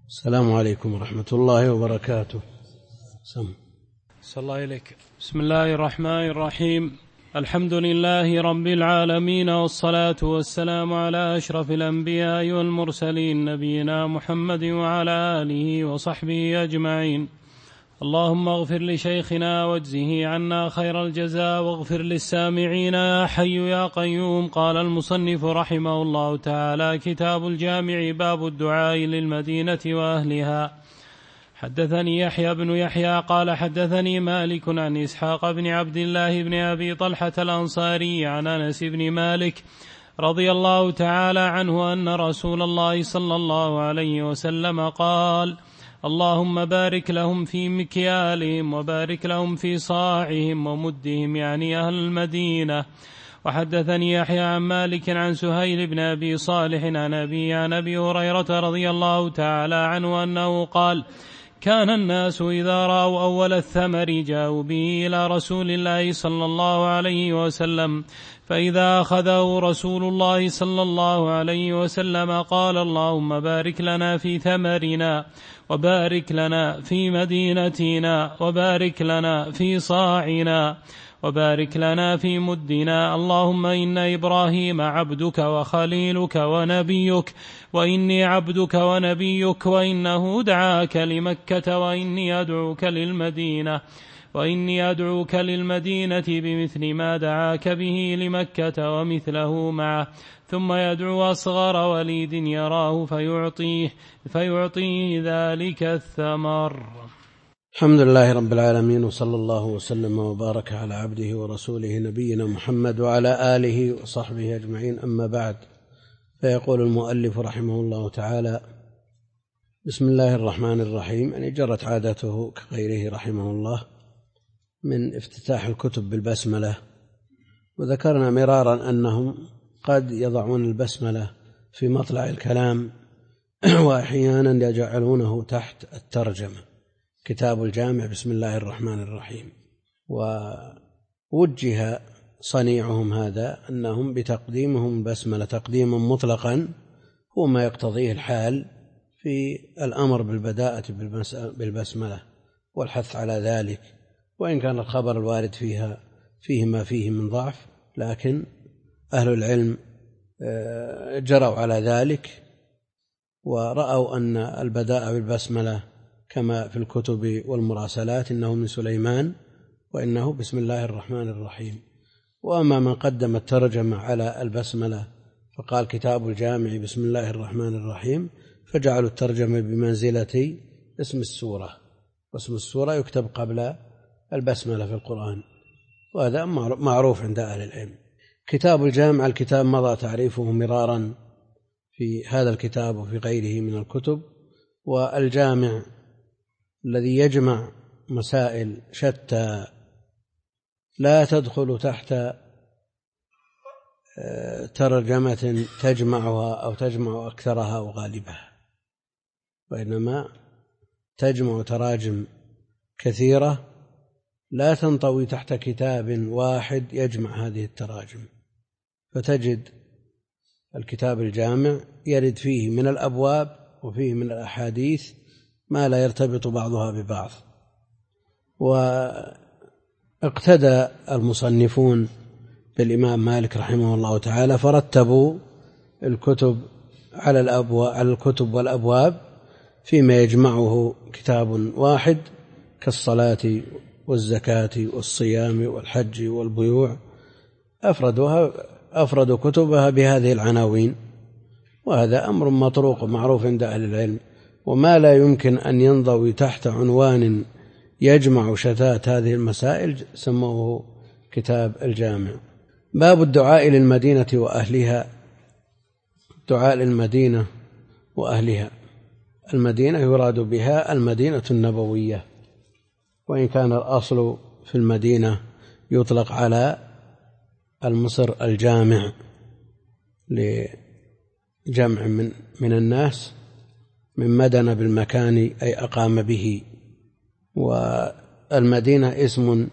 السلام عليكم ورحمة الله وبركاته. صلى الله إليك. بسم الله الرحمن الرحيم. الحمد لله رب العالمين، والصلاة والسلام على أشرف الأنبياء والمرسلين، نبينا محمد وعلى آله وصحبه أجمعين. اللهم اغفر لشيخنا واجزه عنا خير الجزاء، واغفر للسامعين يا حي يا قيوم. قال المصنف رحمه الله تعالى: كتاب الجامع، باب الدعاء للمدينة وأهلها. حدثني يحيى بن يحيى قال حدثني مالك عن إسحاق بن عبد الله بن أبي طلحة الأنصاري عن أنس بن مالك رضي الله تعالى عنه أن رسول الله صلى الله عليه وسلم قال: اللهم بارك لهم في مكيالهم، وبارك لهم في صاعهم ومدهم، يعني أهل المدينة. وحدثني يحيى عن مالك عن سهيل بن أبي صالح عن أبي هريرة رضي الله تعالى عنه أنه قال: كان الناس إذا رأوا أول الثمر جاءوا به إلى رسول الله صلى الله عليه وسلم، فإذا أخذه رسول الله صلى الله عليه وسلم قال: اللهم بارك لنا في ثمرنا، وبارك لنا في مدينتنا، وبارك لنا في صاعنا، وبارك لنا في مدنا. اللهم إن إبراهيم عبدك وخليلك ونبيك، وإني عبدك ونبيك، وإنه دعاك لمكة، وإني أدعوك للمدينة بمثل ما دعاك به لمكة ومثله معه. ثم يدعو أصغر وليد يراه فيعطيه ذلك الثمر. الحمد لله رب العالمين، وصلى الله وسلم وبارك على عبده ورسوله نبينا محمد وعلى آله وصحبه أجمعين. أما بعد، فيقول المؤلف رحمه الله تعالى: بسم الله الرحمن الرحيم. يعني جرت عادته كغيره رحمه الله من افتتاح الكتب بالبسملة، وذكرنا مرارا أنهم قد يضعون البسملة في مطلع الكلام وأحيانا يجعلونه تحت الترجمة: كتاب الجامع بسم الله الرحمن الرحيم. ووجه صنيعهم هذا أنهم بتقديمهم بسملة تقديما مطلقا هو ما يقتضيه الحال في الأمر بالبداءة بالبسملة والحث على ذلك، وإن كان الخبر الوارد فيه ما فيه من ضعف، لكن أهل العلم جروا على ذلك ورأوا أن البداء بالبسملة كما في الكتب والمراسلات إنه من سليمان وإنه بسم الله الرحمن الرحيم. وأما من قدم الترجمة على البسملة فقال كتاب الجامع بسم الله الرحمن الرحيم، فجعلوا الترجمة بمنزلة اسم السورة، واسم السورة يكتب قبل البسملة في القرآن، وهذا معروف عند أهل العلم. كتاب الجامع، الكتاب مضى تعريفه مرارا في هذا الكتاب وفي غيره من الكتب، والجامع الذي يجمع مسائل شتى لا تدخل تحت ترجمة تجمعها أو تجمع أكثرها وغالبها، وإنما تجمع تراجم كثيرة لا تنطوي تحت كتاب واحد يجمع هذه التراجم. فتجد الكتاب الجامع يرد فيه من الأبواب وفيه من الأحاديث ما لا يرتبط بعضها ببعض. واقتدى المصنفون بالإمام مالك رحمه الله تعالى فرتبوا الكتب على الكتب والأبواب فيما يجمعه كتاب واحد كالصلاة والزكاة والصيام والحج والبيوع، أفردوا كتبها بهذه العناوين، وهذا أمر مطروق معروف عند أهل العلم. وما لا يمكن أن ينضوي تحت عنوان يجمع شتات هذه المسائل سموه كتاب الجامع. باب الدعاء للمدينة وأهلها. دعاء للمدينة وأهلها. المدينة يراد بها المدينة النبوية، وإن كان الأصل في المدينة يطلق على المصر الجامع لجمع من الناس من مدن بالمكان أي أقام به. والمدينة اسم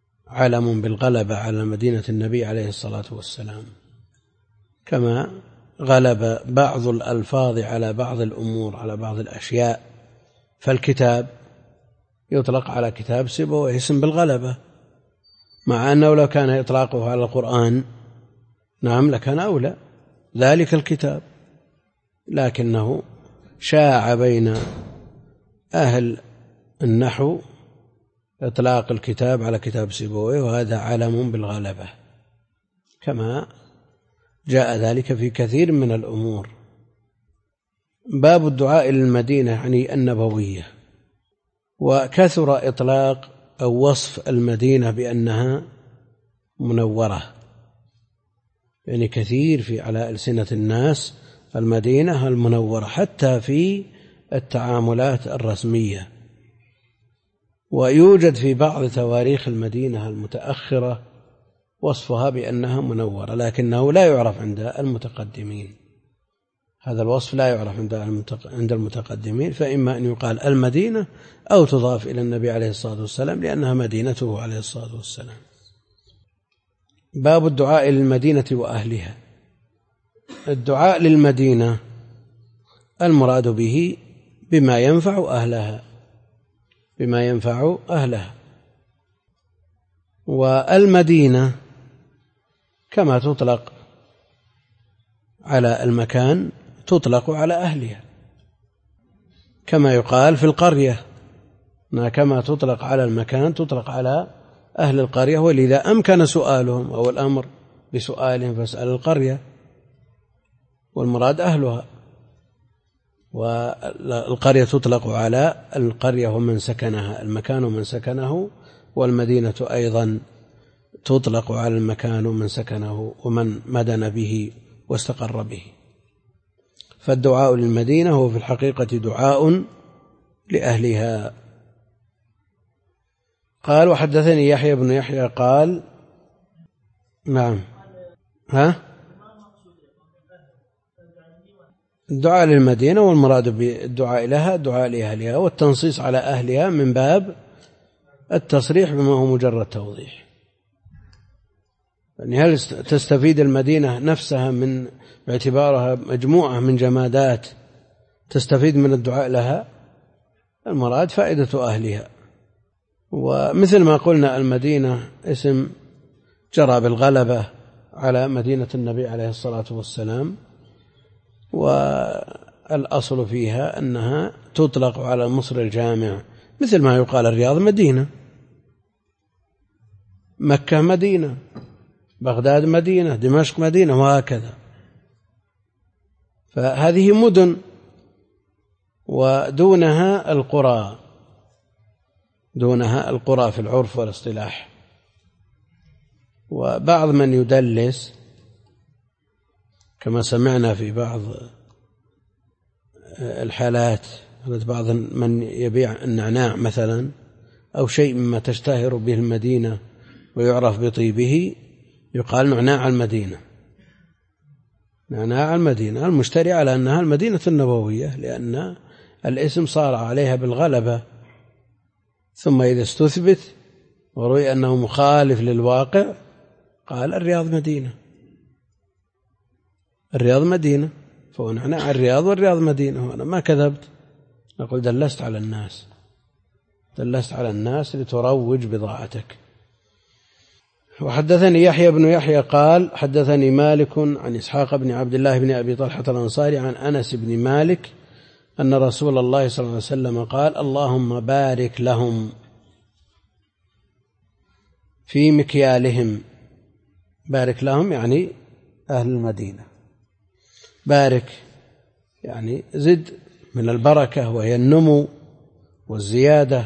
علم بالغلبة على مدينة النبي عليه الصلاة والسلام، كما غلب بعض الألفاظ على بعض الأمور على بعض الأشياء، فالكتاب يطلق على كتاب سيبويه اسم بالغلبة، مع أنه لو كان إطلاقه على القرآن نعم لكان أولى ذلك الكتاب، لكنه شاع بين أهل النحو إطلاق الكتاب على كتاب سيبويه، وهذا علم بالغلبة كما جاء ذلك في كثير من الأمور. باب الدعاء للمدينة يعني النبوية. وكثر إطلاق أو وصف المدينة بأنها منورة، يعني كثير في على ألسنة الناس المدينة المنورة حتى في التعاملات الرسمية. ويوجد في بعض تواريخ المدينة المتأخرة وصفها بأنها منورة، لكنه لا يعرف عند المتقدمين، هذا الوصف لا يعرف عند المتقدمين، فإما أن يقال المدينة أو تضاف إلى النبي عليه الصلاة والسلام لأنها مدينته عليه الصلاة والسلام. باب الدعاء للمدينة وأهلها. الدعاء للمدينة المراد به بما ينفع أهلها، بما ينفع أهلها. والمدينة كما تطلق على المكان تطلق على أهلها، كما يقال في القرية، كما تطلق على المكان تطلق على أهل القرية، ولذا أمكن سؤالهم أو الأمر بسؤالهم فاسأل القرية، والمراد أهلها. والقرية تطلق على القرية ومن سكنها، المكان ومن سكنه، والمدينة أيضا تطلق على المكان ومن سكنه ومن مدن به واستقر به. فالدعاء للمدينة هو في الحقيقة دعاء لأهلها. قال وحدثني يحيى بن يحيى قال نعم الدعاء للمدينة والمراد بالدعاء لها الدعاء لأهلها، والتنصيص على أهلها من باب التصريح بما هو مجرد توضيح. يعني هل تستفيد المدينة نفسها من باعتبارها مجموعة من جمادات تستفيد من الدعاء لها؟ المراد فائدة أهلها. ومثل ما قلنا المدينة اسم جرى بالغلبة على مدينة النبي عليه الصلاة والسلام، والأصل فيها أنها تطلق على مصر الجامع، مثل ما يقال الرياض مدينة، مكة مدينة، بغداد مدينة، دمشق مدينة، وهكذا. فهذه مدن، ودونها القرى، دونها القرى في العرف والاصطلاح. وبعض من يدلس كما سمعنا في بعض الحالات، بعض من يبيع النعناع مثلا أو شيء مما تشتهر به المدينة ويعرف بطيبه، يقال نعناع المدينة، نعناع المدينة، المشتري على أنها المدينة النبوية لأن الاسم صار عليها بالغلبة. ثم إذا استثبت ورؤي أنه مخالف للواقع قال الرياض مدينة، الرياض مدينة، فنعناع الرياض والرياض مدينة. وأنا ما كذبت، نقول دلست على الناس، دلست على الناس لتروج بضاعتك. وحدثني يحيى بن يحيى قال حدثني مالك عن إسحاق بن عبد الله بن أبي طلحة الأنصاري عن أنس بن مالك أن رسول الله صلى الله عليه وسلم قال اللهم بارك لهم في مكيالهم. بارك لهم يعني أهل المدينة، بارك يعني زد من البركة، وهي النمو والزيادة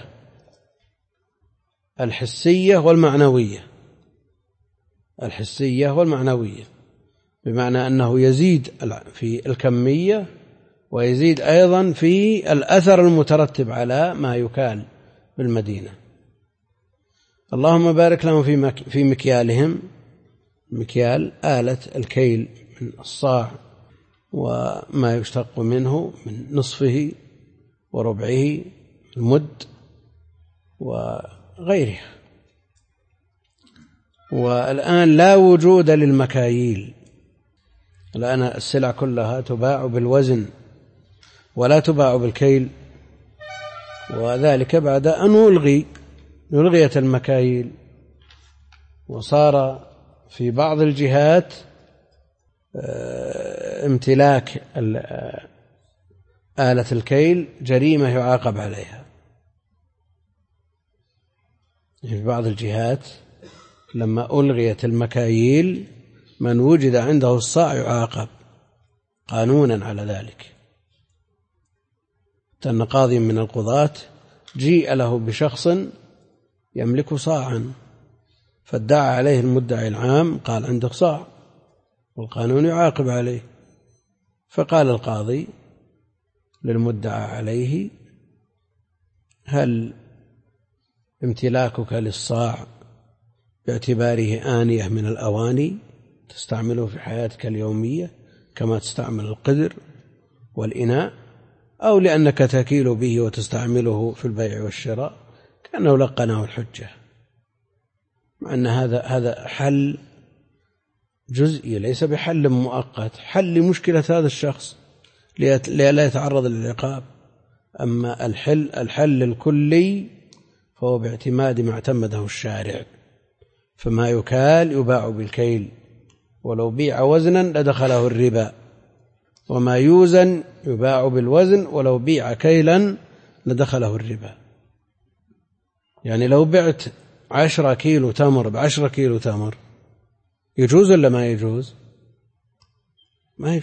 الحسية والمعنوية، الحسية والمعنوية، بمعنى أنه يزيد في الكمية ويزيد أيضا في الأثر المترتب على ما يكال بالمدينة. اللهم بارك لهم في مكيالهم، مكيال آلة الكيل من الصاع وما يشتق منه من نصفه وربعه، المد وغيرها. والآن لا وجود للمكاييل، الآن السلع كلها تباع بالوزن ولا تباع بالكيل، وذلك بعد أن ألغيت المكاييل، وصار في بعض الجهات امتلاك آلة الكيل جريمة يعاقب عليها. في بعض الجهات لما ألغيت المكاييل من وجد عنده الصاع يعاقب قانونا على ذلك. أن قاضي من القضاة جيء له بشخص يملك صاعا، فادعى عليه المدعي العام قال عندك صاع والقانون يعاقب عليه، فقال القاضي للمدعى عليه: هل امتلاكك للصاع باعتباره آنية من الأواني تستعمله في حياتك اليومية كما تستعمل القدر والإناء، أو لأنك تكيل به وتستعمله في البيع والشراء؟ كأنه لقنه الحجة، مع أن هذا حل جزئي ليس بحل مؤقت، حل لمشكلة هذا الشخص لا يتعرض للعقاب. أما الحل الكلي فهو باعتماد ما اعتمده الشارع، فما يكال يباع بالكيل ولو بيع وزنا لدخله الربا، وما يوزن يباع بالوزن ولو بيع كيلا لدخله الربا. يعني لو بعت 10 كيلو تمر ب10 كيلو تمر يجوز ولا ما يجوز؟ ما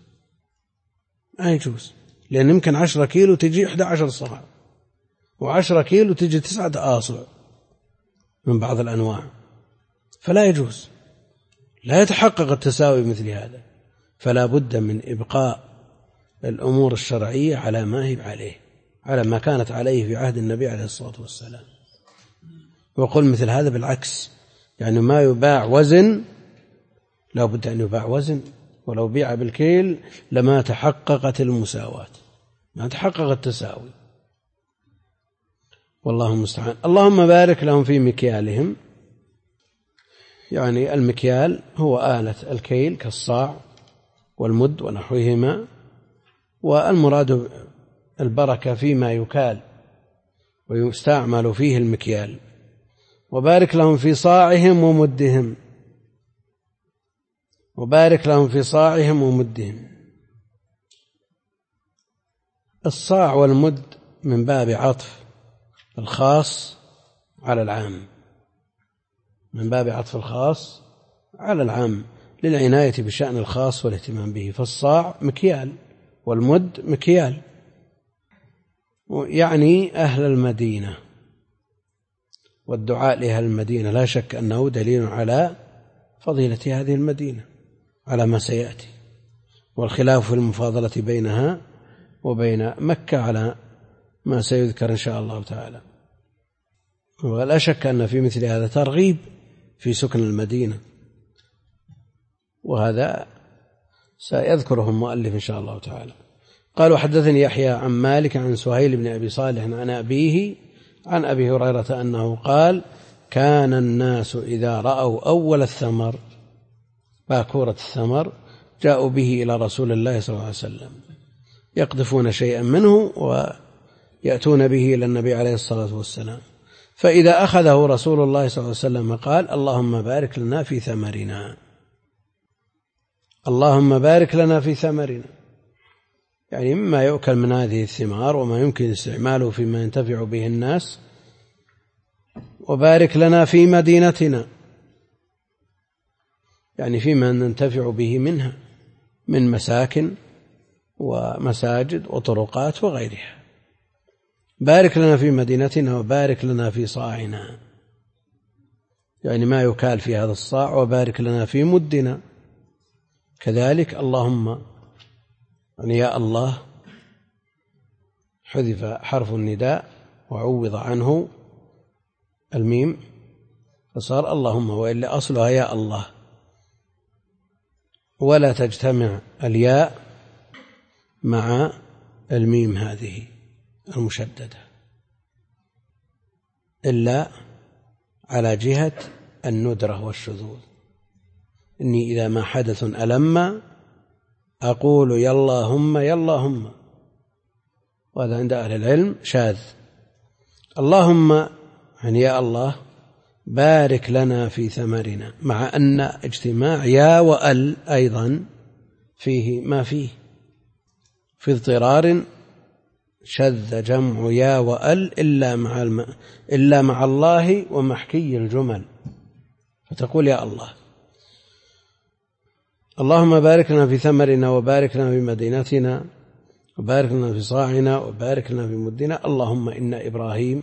يجوز، لأن يمكن 10 كيلو تجي 11 صاع، و10 كيلو تجي 9 آصع من بعض الأنواع، فلا يجوز، لا يتحقق التساوي مثل هذا. فلا بد من إبقاء الأمور الشرعية على ما هي عليه، على ما كانت عليه في عهد النبي عليه الصلاة والسلام. وقل مثل هذا بالعكس، يعني ما يباع وزن لا بد أن يباع وزن، ولو بيع بالكيل لما تحققت المساواة، ما تحقق التساوي، والله المستعان. اللهم بارك لهم في مكيالهم، يعني المكيال هو آلة الكيل كالصاع والمد ونحوهما، والمراد البركة فيما يكال ويستعمل فيه المكيال. وبارك لهم في صاعهم ومدهم، وبارك لهم في صاعهم ومدهم. الصاع والمد من باب عطف الخاص على العام، من باب عطف الخاص على العام للعناية بشأن الخاص والاهتمام به. فالصاع مكيال والمد مكيال، يعني أهل المدينة، والدعاء لأهل المدينة لا شك أنه دليل على فضيلة هذه المدينة على ما سيأتي، والخلاف في المفاضلة بينها وبين مكة على ما سيذكر إن شاء الله تعالى. ولا شك أن في مثل هذا ترغيب في سكن المدينة، وهذا سيذكره المؤلف إن شاء الله تعالى. قال: وحدثني يحيى عن مالك عن سهيل بن أبي صالح عن أبيه عن أبي هريرة أنه قال: كان الناس إذا رأوا أول الثمر باكورة الثمر جاءوا به إلى رسول الله صلى الله عليه وسلم يقذفون شيئا منه ويأتون به إلى النبي عليه الصلاة والسلام، فإذا أخذه رسول الله صلى الله عليه وسلم قال: اللهم بارك لنا في ثمرنا، اللهم بارك لنا في ثمرنا، يعني مما يؤكل من هذه الثمار وما يمكن استعماله فيما ينتفع به الناس. وبارك لنا في مدينتنا، يعني فيما ننتفع به منها من مساكن ومساجد وطرقات وغيرها. بارك لنا في مدينتنا وبارك لنا في صاعنا، يعني ما يكال في هذا الصاع، وبارك لنا في مدنا كذلك. اللهم، يعني يا الله، حذف حرف النداء وعوض عنه الميم فصار اللهم، وإلا أصلها يا الله، ولا تجتمع الياء مع الميم هذه المشددة إلا على جهة الندرة والشذوذ. إني إذا ما حدث ألم أقول يا اللهم يا اللهم، وهذا عند أهل العلم شاذ. اللهم يعني يا الله بارك لنا في ثمرنا، مع أن اجتماع يا وأل أيضا فيه ما فيه، في اضطرار شذ جمع يا وأل إلا مع الله ومحكي الجمل، فتقول يا الله. اللهم بارك لنا في ثمرنا، وبارك لنا في مدينتنا، وبارك لنا في صاعنا، وبارك لنا في مدنا. اللهم إن إبراهيم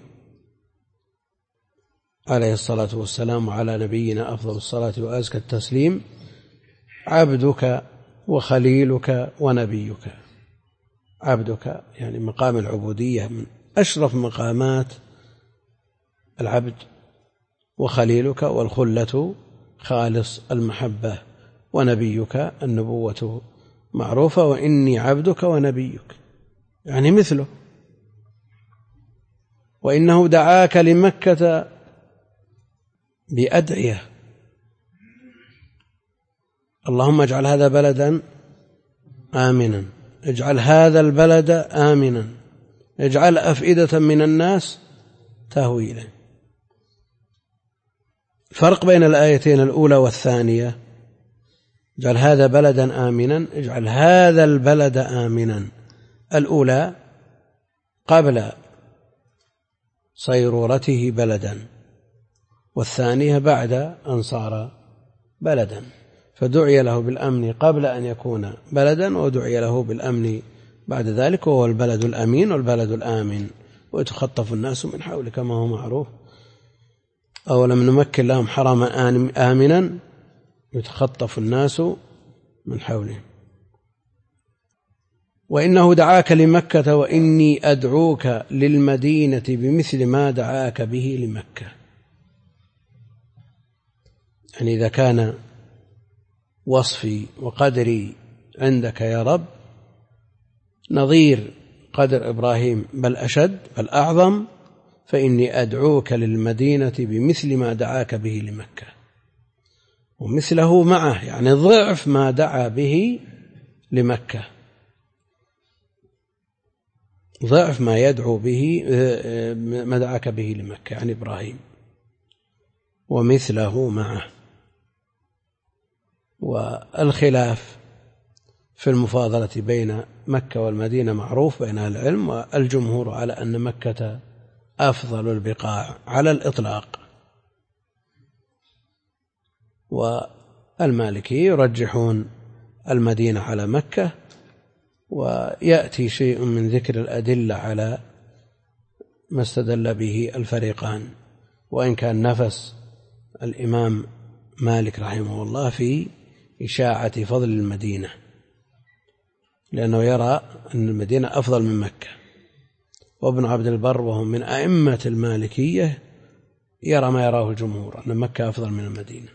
عليه الصلاة والسلام وعلى نبينا أفضل الصلاة وأزكى التسليم عبدك وخليلك ونبيك. عبدك يعني مقام العبودية من أشرف مقامات العبد، وخليلك والخلة خالص المحبة، ونبيك النبوة معروفة، وإني عبدك ونبيك يعني مثله. وإنه دعاك لمكة بأدعية، اللهم اجعل هذا بلدا آمنا، اجعل هذا البلد آمنا، اجعل أفئدة من الناس تهوي إليه. فرق بين الآيتين الأولى والثانية: اجعل هذا بلدا آمنا، اجعل هذا البلد آمنا. الأولى قبل صيرورته بلدا، والثانية بعد أن صار بلدا، فدعي له بالأمن قبل أن يكون بلدا، ودعي له بالأمن بعد ذلك، وهو البلد الأمين والبلد الآمن. ويتخطف الناس من حوله كما هو معروف: أولم نمكن لهم حرما آمنا يتخطف الناس من حوله. وإنه دعاك لمكة وإني أدعوك للمدينة بمثل ما دعاك به لمكة. يعني إذا كان وصفي وقدري عندك يا رب نظير قدر إبراهيم بل أشد بل أعظم، فإني أدعوك للمدينة بمثل ما دعاك به لمكة، ومثله معه يعني ضعف ما دعا به لمكة، ضعف ما يدعو به ما دعاك به لمكة يعني إبراهيم، ومثله معه. والخلاف في المفاضلة بين مكة والمدينة معروف بين أهل العلم، والجمهور على أن مكة أفضل البقاع على الإطلاق، والمالكي يرجحون المدينة على مكة. ويأتي شيء من ذكر الأدلة على ما استدل به الفريقان، وإن كان نفس الإمام مالك رحمه الله في إشاعة فضل المدينة، لأنه يرى أن المدينة أفضل من مكة. وابن عبد البر وهو من أئمة المالكية يرى ما يراه الجمهور، أن مكة أفضل من المدينة.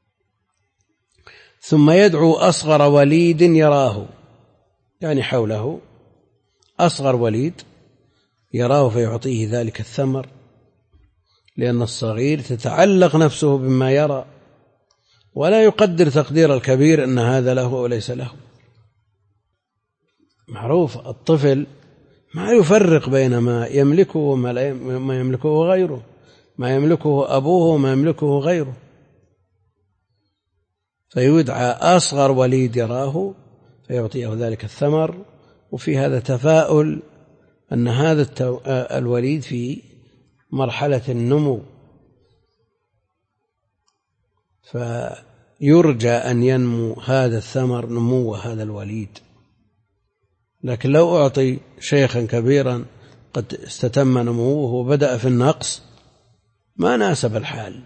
ثم يدعو أصغر وليد يراه، يعني حوله أصغر وليد يراه فيعطيه ذلك الثمر، لأن الصغير تتعلق نفسه بما يرى، ولا يقدر تقدير الكبير أن هذا له وليس له. معروف الطفل ما يفرق بين ما يملكه وما يملكه غيره، ما يملكه أبوه وما يملكه غيره، فيدعى أصغر وليد يراه فيعطيه ذلك الثمر. وفي هذا تفاؤل أن هذا الوليد في مرحلة النمو، فيرجى أن ينمو هذا الثمر نمو هذا الوليد. لكن لو أعطي شيخا كبيرا قد استتم نموه وبدأ في النقص ما ناسب الحال.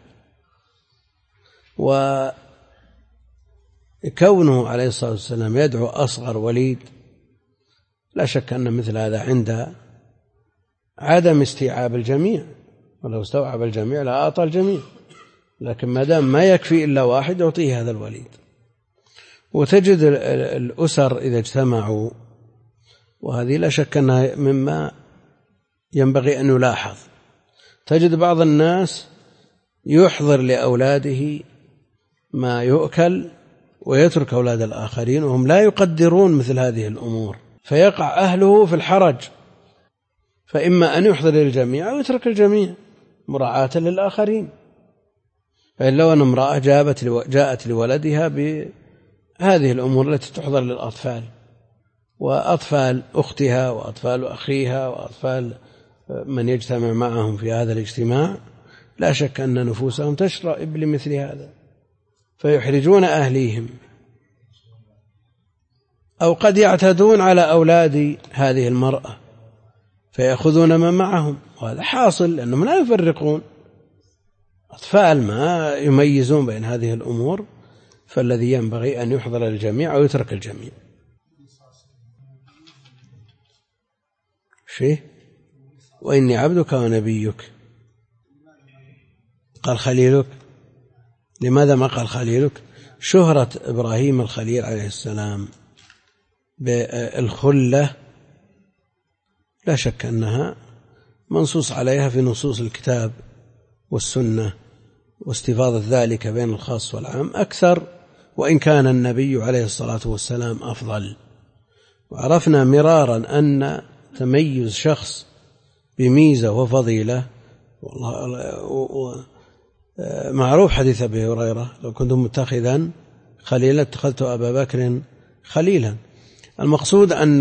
وكونه عليه الصلاة والسلام يدعو أصغر وليد لا شك أن مثل هذا عند عدم استيعاب الجميع، ولو استوعب الجميع لأعطى الجميع، لكن ما دام ما يكفي إلا واحد يعطيه هذا الوليد. وتجد الأسر إذا اجتمعوا، وهذه لا شك أنها مما ينبغي أن يلاحظ، تجد بعض الناس يحضر لأولاده ما يؤكل ويترك أولاد الآخرين وهم لا يقدرون مثل هذه الأمور، فيقع أهله في الحرج، فإما أن يحضر الجميع أو يترك الجميع مراعاة للآخرين. فإن لو أن امرأة جاءت لولدها بهذه الأمور التي تحضر للأطفال، وأطفال أختها وأطفال أخيها وأطفال من يجتمع معهم في هذا الاجتماع، لا شك أن نفوسهم تشرئب لمثل هذا، فيحرجون أهليهم، أو قد يعتدون على أولاد هذه المرأة فيأخذون من معهم، وهذا حاصل لأنهم لا يفرقون، أطفال ما يميزون بين هذه الأمور، فالذي ينبغي أن يحضر الجميع أو يترك الجميع. شيء وإني عبدك ونبيك، قال خليلك، لماذا ما قال خليلك؟ شهرة إبراهيم الخليل عليه السلام بالخلة لا شك أنها منصوص عليها في نصوص الكتاب والسنة، واستفاضة ذلك بين الخاص والعام أكثر، وإن كان النبي عليه الصلاة والسلام أفضل. وعرفنا مرارا أن تميز شخص بميزة وفضيلة، والله معروف حديث أبي هريرة: لو كنت متخذا خليلا اتخذت أبا بكر خليلا. المقصود أن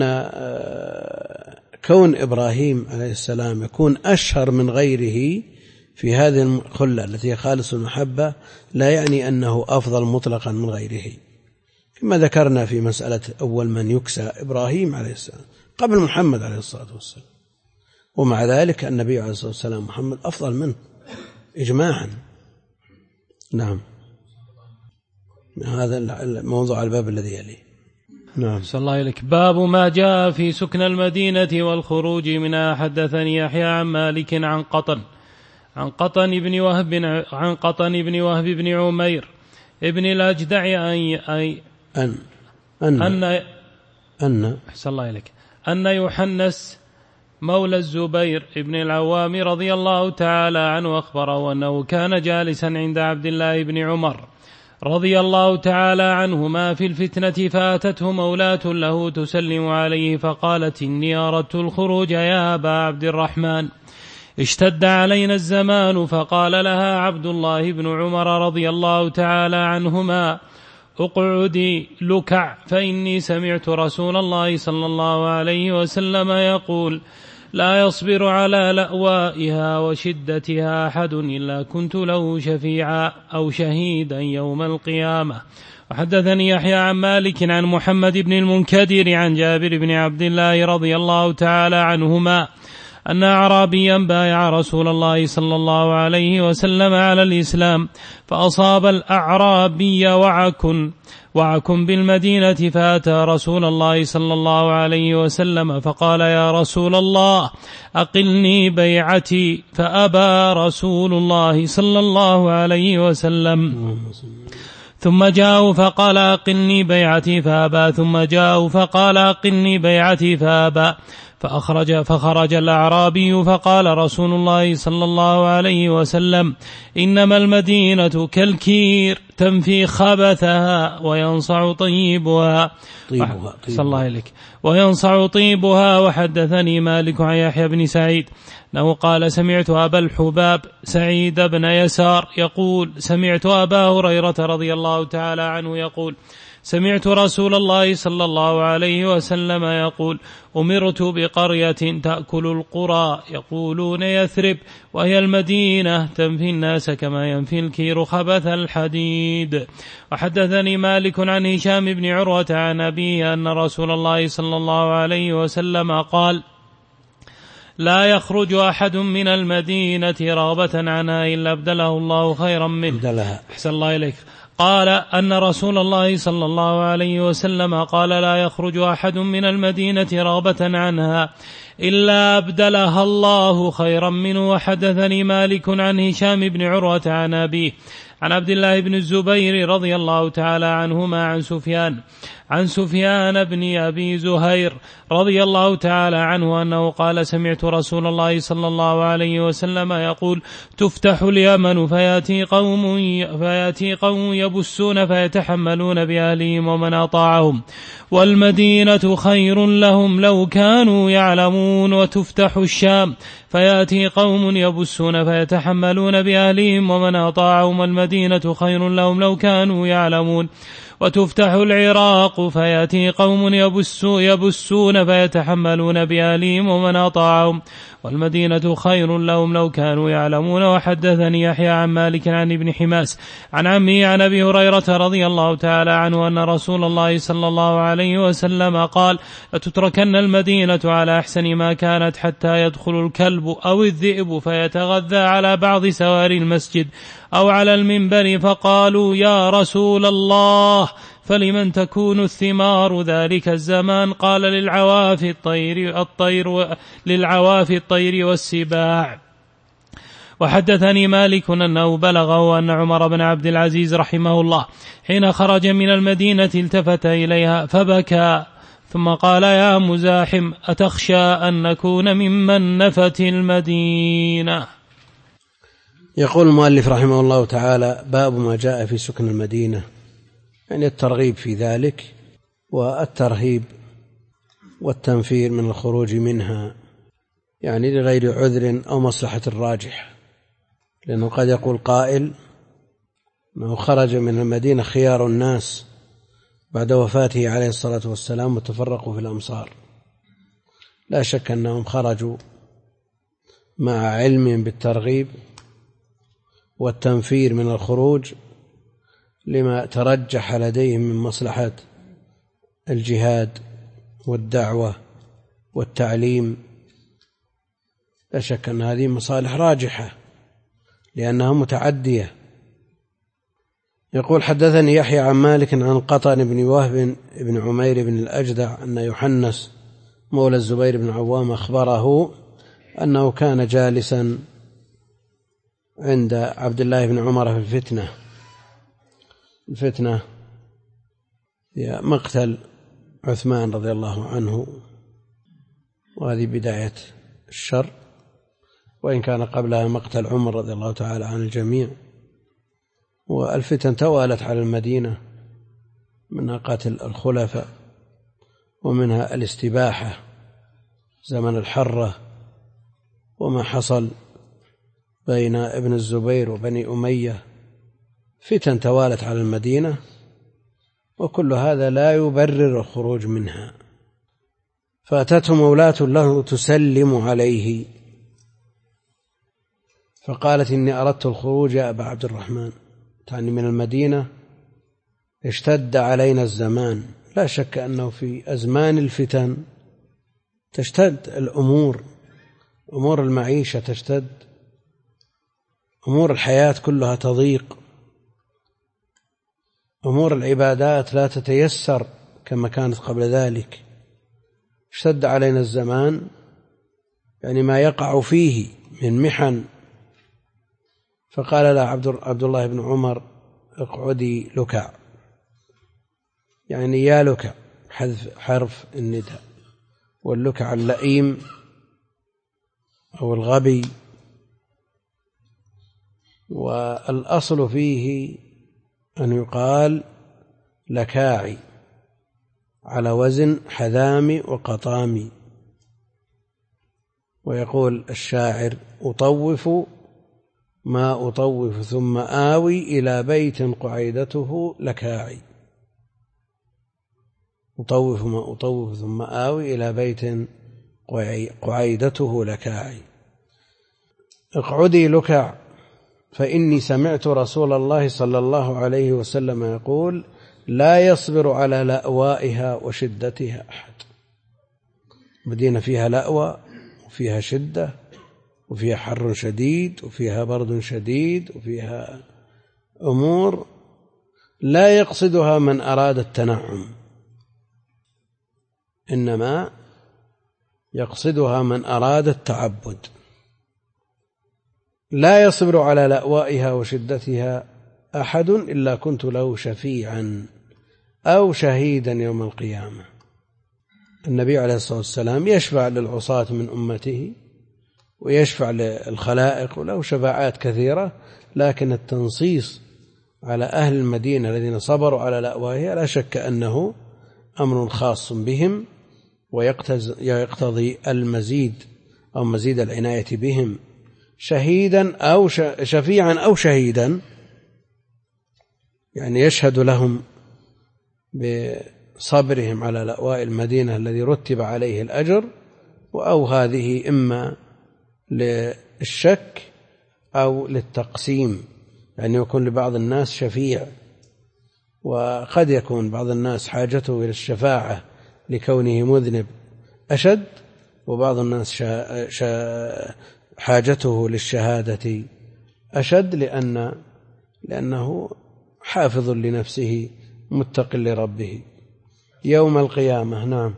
كون إبراهيم عليه السلام يكون أشهر من غيره في هذه الخلة التي هي خالص المحبة لا يعني أنه أفضل مطلقا من غيره، كما ذكرنا في مسألة أول من يكسى إبراهيم عليه السلام قبل محمد عليه الصلاة والسلام، ومع ذلك النبي عليه الصلاة والسلام محمد أفضل منه إجماعا. نعم، هذا موضوع الباب الذي يليه. نعم. صلى الله عليك. باب ما جاء في سكن المدينة والخروج منها. حدثني يحيى عن مالك عن قطن بن وهب بن عمير ابن الأجدع أن يحنس مولى الزبير ابن العوام رضي الله تعالى عنه أخبره أنه كان جالسا عند عبد الله بن عمر رضي الله تعالى عنهما في الفتنة، فأتته مولاة له تسلم عليه فقالت: إني أردت الخروج يا أبا عبد الرحمن، اشتد علينا الزمان. فقال لها عبد الله بن عمر رضي الله تعالى عنهما: اقعدي لكع، فإني سمعت رسول الله صلى الله عليه وسلم يقول: لا يصبر على لأوائها وشدتها أحد إلا كنت له شفيعا أو شهيدا يوم القيامة. وحدثني يحيى عن مالك عن محمد بن المنكدر عن جابر بن عبد الله رضي الله تعالى عنهما أن أعرابيا بايع رسول الله صلى الله عليه وسلم على الإسلام، فأصاب الأعرابي وعك بالمدينة، فأتى رسول الله صلى الله عليه وسلم فقال: يا رسول الله أقلني بيعتي، فأبى رسول الله صلى الله عليه وسلم. ثم جاءوا فقال: أقلني بيعتي، فأبى. ثم جاءوا فقال: أقلني بيعتي، فأبى. فخرج الأعرابي فقال رسول الله صلى الله عليه وسلم: إنما المدينة كالكير تنفي خبثها وينصع طيبها. صلى الله عليك. وينصع طيبها. وحدثني مالك عن يحيى بن سعيد أنه قال: سمعت أبا الحباب سعيد بن يسار يقول: سمعت أبا هريرة رضي الله تعالى عنه يقول: سمعت رسول الله صلى الله عليه وسلم يقول: أمرت بقرية تأكل القرى يقولون يثرب، وهي المدينة تنفي الناس كما ينفي الكير خبث الحديد. وحدثني مالك عن هشام بن عروة عن أبيه أن رسول الله صلى الله عليه وسلم قال: لا يخرج أحد من المدينة رغبة عنها إلا أبدله الله خيرا منه. أحسن الله إليك. قال أن رسول الله صلى الله عليه وسلم قال: لا يخرج أحد من المدينة رغبة عنها إلا أبدلها الله خيرا منه. وحدثني مالك عن هشام بن عروة عن أبيه عن عبد الله بن الزبير رضي الله تعالى عنهما عن سفيان بن أبي زهير رضي الله تعالى عنه أنه قال: سمعت رسول الله صلى الله عليه وسلم يقول: تفتح اليمن فيأتي قوم يبسون فيتحملون بأهلهم ومن أطاعهم، والمدينة خير لهم لو كانوا يعلمون. وتفتح الشام فيأتي قوم يبسون فيتحملون بأهلهم ومن أطاعهم، والمدينة خير لهم لو كانوا يعلمون. وتفتح العراق فيأتي قوم يبسون فيتحملون بأهلهم ومن أطاعهم، والمدينة خير لهم لو كانوا يعلمون. وحدثني يحيى عن مالك عن ابن حماس عن عمه عن أبي هريرة رضي الله تعالى عنه أن رسول الله صلى الله عليه وسلم قال: لتتركن المدينة على أحسن ما كانت حتى يدخل الكلب أو الذئب فيتغذى على بعض سواري المسجد أو على المنبر، فقالوا: يا رسول الله فلمن تكون الثمار ذلك الزمان؟ قال: للعواف الطير والسباع. وحدثني مالك أنه بلغه أن عمر بن عبد العزيز رحمه الله حين خرج من المدينة التفت إليها فبكى، ثم قال: يا مزاحم، أتخشى أن نكون ممن نفت المدينة؟ يقول المؤلف رحمه الله تعالى: باب ما جاء في سكن المدينة، يعني الترغيب في ذلك والترهيب والتنفير من الخروج منها، يعني لغير عذر أو مصلحة راجح. لأنه قد يقول قائل: أنه خرج من المدينة خيار الناس بعد وفاته عليه الصلاة والسلام وتفرقوا في الأمصار. لا شك أنهم خرجوا مع علم بالترغيب والتنفير من الخروج لما ترجح لديهم من مصلحة الجهاد والدعوة والتعليم. لا شك أن هذه مصالح راجحة لأنها متعدية. يقول: حدثني يحيى عن مالك عن قطن بن وهب بن عمير بن الأجدع أن يحنس مولى الزبير بن عوام أخبره أنه كان جالسا عند عبد الله بن عمر في الفتنة هي مقتل عثمان رضي الله عنه، وهذه بداية الشر، وإن كان قبلها مقتل عمر رضي الله تعالى عن الجميع. والفتن توالت على المدينة، منها قتل الخلفاء ومنها الاستباحة زمن الحرة، وما حصل بين ابن الزبير وبني أمية، فتن توالت على المدينة، وكل هذا لا يبرر الخروج منها. فأتته مولاة له تسلم عليه فقالت: إني أردت الخروج يا أبا عبد الرحمن، تعني من المدينة، اشتد علينا الزمان. لا شك أنه في أزمان الفتن تشتد الأمور، أمور المعيشة تشتد، أمور الحياة كلها تضيق، أمور العبادات لا تتيسر كما كانت قبل ذلك. اشتد علينا الزمان يعني ما يقع فيه من محن. فقال له عبد الله بن عمر: اقعدي لكع، يعني يا لكع، حذف حرف النداء، واللكع اللئيم أو الغبي، والأصل فيه أن يقال لكاعي على وزن حذامي وقطامي. ويقول الشاعر: أطوف ما أطوف ثم آوي إلى بيت قعيدته لكاعي. أطوف ما أطوف ثم آوي إلى بيت قعيدته لكاعي. اقعدي لكع، فإني سمعت رسول الله صلى الله عليه وسلم يقول: لا يصبر على لأوائها وشدتها أحد. مدينة فيها لأوى وفيها شدة وفيها حر شديد وفيها برد شديد وفيها أمور لا يقصدها من أراد التنعم، إنما يقصدها من أراد التعبد. لا يصبر على لأوائها وشدتها أحد إلا كنت له شفيعا أو شهيدا يوم القيامة. النبي عليه الصلاة والسلام يشفع للعصاة من أمته ويشفع للخلائق وله شفاعات كثيرة، لكن التنصيص على أهل المدينة الذين صبروا على لأوائها لا شك أنه أمر خاص بهم، ويقتضي المزيد أو مزيد العناية بهم، شهيدا أو شفيعا أو شهيدا، يعني يشهد لهم بصبرهم على لأواء المدينة الذي رتب عليه الأجر، أو هذه إما للشك أو للتقسيم، يعني يكون لبعض الناس شفيع، وقد يكون بعض الناس حاجته إلى الشفاعة لكونه مذنب أشد، وبعض الناس حاجته للشهادة أشد لأنه حافظ لنفسه متق لربه يوم القيامة. نعم،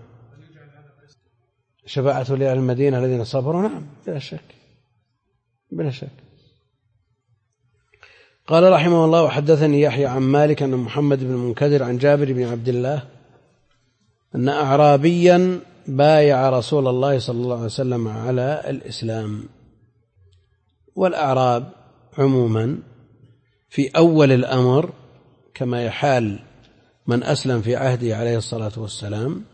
شفاعة لأهل المدينة الذين صبروا، نعم بلا شك بلا شك. قال رحمه الله: وحدثني يحيى عن مالك أن محمد بن المنكدر عن جابر بن عبد الله أن أعرابيا بايع رسول الله صلى الله عليه وسلم على الإسلام. والأعراب عموما في أول الأمر كما يحال من أسلم في عهده عليه الصلاة والسلام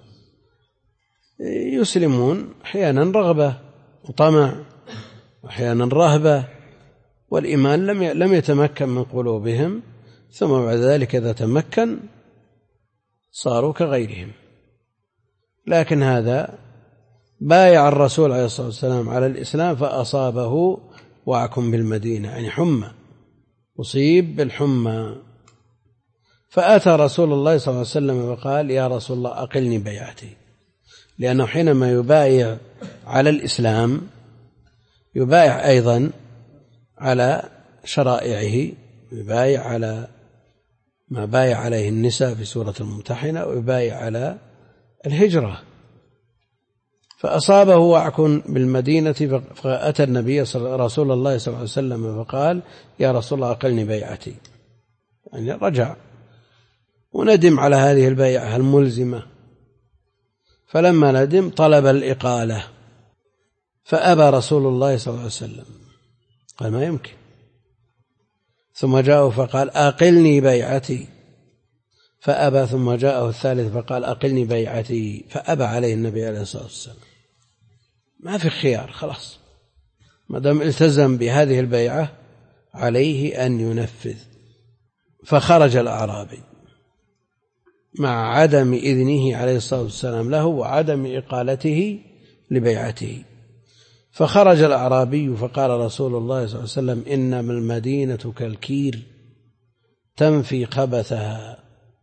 يسلمون أحيانا رغبة وطمع وأحيانا رهبة، والإيمان لم يتمكن من قلوبهم، ثم بعد ذلك إذا تمكن صاروا كغيرهم. لكن هذا بايع الرسول عليه الصلاة والسلام على الإسلام فأصابه وعك بالمدينة، يعني حمى، أصيب بالحمى، فأتى رسول الله صلى الله عليه وسلم فقال: يا رسول الله أقلني بيعتي، لأنه حينما يبايع على الإسلام يبايع أيضا على شرائعه، يبايع على ما بايع عليه النساء في سورة الممتحنة، ويبايع على الهجرة. فأصابه وعك بالمدينة فأتى النبي رسول الله صلى الله عليه وسلم فقال: يا رسول الله أقلني بيعتي، يعني رجع وندم على هذه البيعة الملزمة، فلما ندم طلب الإقالة فأبى رسول الله صلى الله عليه وسلم، قال: ما يمكن. ثم جاءه فقال: أقلني بيعتي، فأبى. ثم جاءه الثالث فقال: أقلني بيعتي، فأبى عليه النبي عليه الصلاة والسلام. ما في خيار، خلاص ما دام التزم بهذه البيعة عليه أن ينفذ. فخرج الأعرابي مع عدم إذنه عليه الصلاة والسلام له وعدم إقالته لبيعته. فخرج الأعرابي فقال رسول الله صلى الله عليه وسلم: إنما المدينة كالكير تنفي خبثها.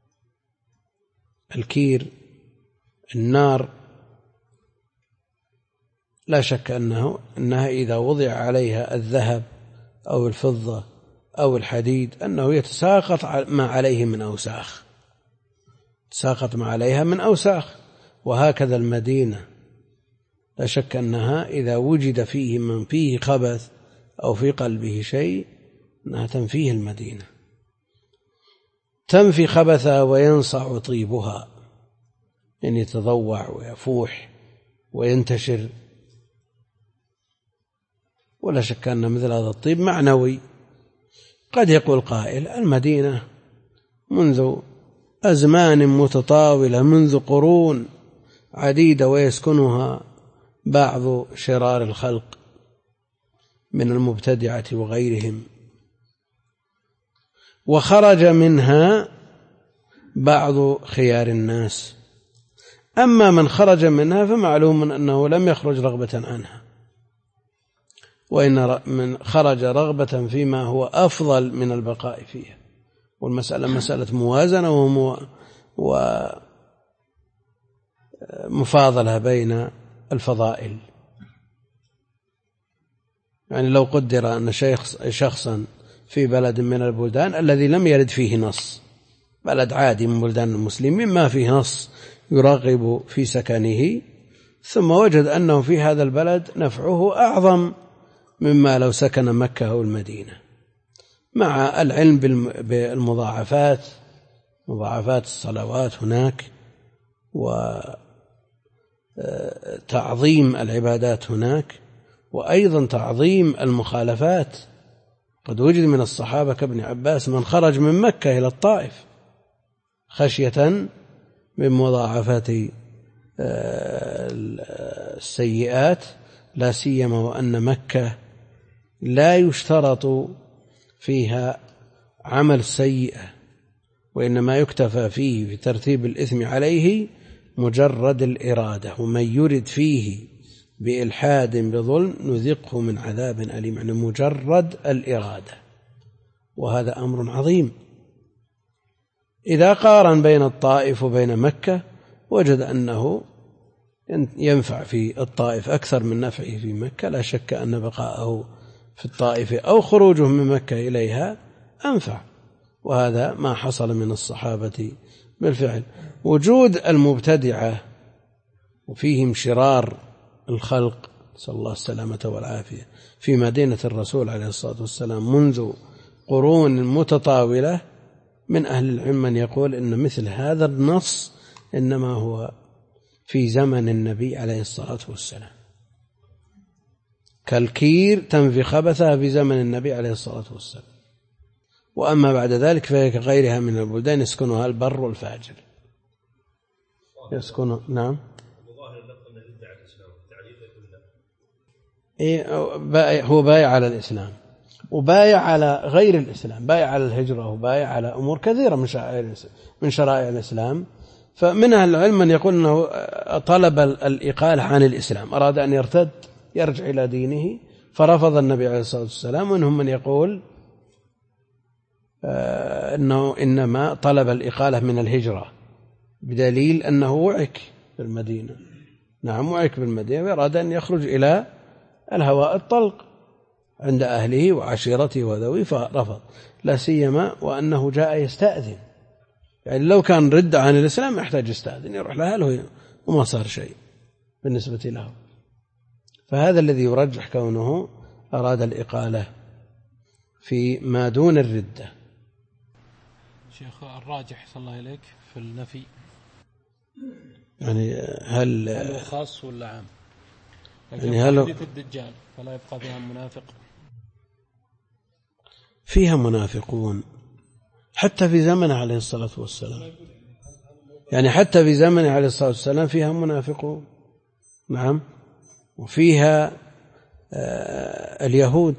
الكير النار، لا شك أنها إذا وضع عليها الذهب أو الفضة أو الحديد أنه يتساقط ما عليه من أوساخ، تساقط ما عليها من أوساخ. وهكذا المدينة لا شك أنها إذا وجد فيه من فيه خبث أو في قلبه شيء أنها تنفيه المدينة، تنفي خبثها وينصع طيبها، يعني يتضوع ويفوح وينتشر. ولا شك أن مثل هذا الطيب معنوي. قد يقول قائل: المدينة منذ أزمان متطاولة، منذ قرون عديدة، ويسكنها بعض شرار الخلق من المبتدعة وغيرهم، وخرج منها بعض خيار الناس. أما من خرج منها فمعلوم أنه لم يخرج رغبة عنها، وإن من خرج رغبة فيما هو أفضل من البقاء فيها. والمسألة مسألة موازنة ومفاضلة بين الفضائل. يعني لو قدر أن شخصا في بلد من البلدان الذي لم يرد فيه نص، بلد عادي من بلدان المسلمين ما فيه نص يرغب في سكنه، ثم وجد أنه في هذا البلد نفعه أعظم مما لو سكن مكة أو المدينة، مع العلم بالمضاعفات، مضاعفات الصلوات هناك وتعظيم العبادات هناك، وأيضا تعظيم المخالفات. قد وجد من الصحابة كابن عباس من خرج من مكة إلى الطائف خشية من مضاعفة السيئات، لا سيما وأن مكة لا يشترط فيها عمل سيئة، وإنما يكتفى فيه في ترتيب الإثم عليه مجرد الإرادة، ومن يرد فيه بإلحاد بظلم نذقه من عذاب أليم، يعني مجرد الإرادة، وهذا أمر عظيم. إذا قارن بين الطائف وبين مكة وجد أنه ينفع في الطائف أكثر من نفعه في مكة، لا شك أن بقاءه في الطائف أو خروجه من مكة إليها أنفع، وهذا ما حصل من الصحابة بالفعل. وجود المبتدعة وفيهم شرار الخلق نسأل الله السلامة والعافية في مدينة الرسول عليه الصلاة والسلام منذ قرون متطاولة، من أهل العلم من يقول إن مثل هذا النص إنما هو في زمن النبي عليه الصلاة والسلام، كالكير تنفي خبثها في زمن النبي عليه الصلاة والسلام، وأما بعد ذلك فهي كغيرها من البلدان يسكنها البر والفاجر يسكن. نعم. هو بايع على الإسلام وبايع على غير الإسلام، بايع على الهجرة وبايع على أمور كثيرة من شرائع الإسلام. فمن أهل العلم من يقول أنه طلب الإقالة عن الإسلام، أراد أن يرتد يرجع إلى دينه فرفض النبي عليه الصلاة والسلام، ومنهم من يقول أنه إنما طلب الإقالة من الهجرة بدليل أنه وعك بالمدينة. نعم وعك بالمدينة وأراد أن يخرج إلى الهواء الطلق عند أهله وعشيرته وذويه فرفض، لا سيما وأنه جاء يستأذن، يعني لو كان رد عن الإسلام يحتاج يستأذن يروح لأهله وما صار شيء بالنسبة له. فهذا الذي يرجح كونه أراد الإقالة في ما دون الردة. شيخ الراجح صلى الله عليك في النفي يعني هل هو خاص ولا عام؟ يعني هل حديث الدجال فلا يبقى فيها منافق؟ فيها منافقون حتى في زمنه عليه الصلاة والسلام، يعني حتى في زمنه عليه الصلاة والسلام فيها منافقون. نعم. وفيها اليهود،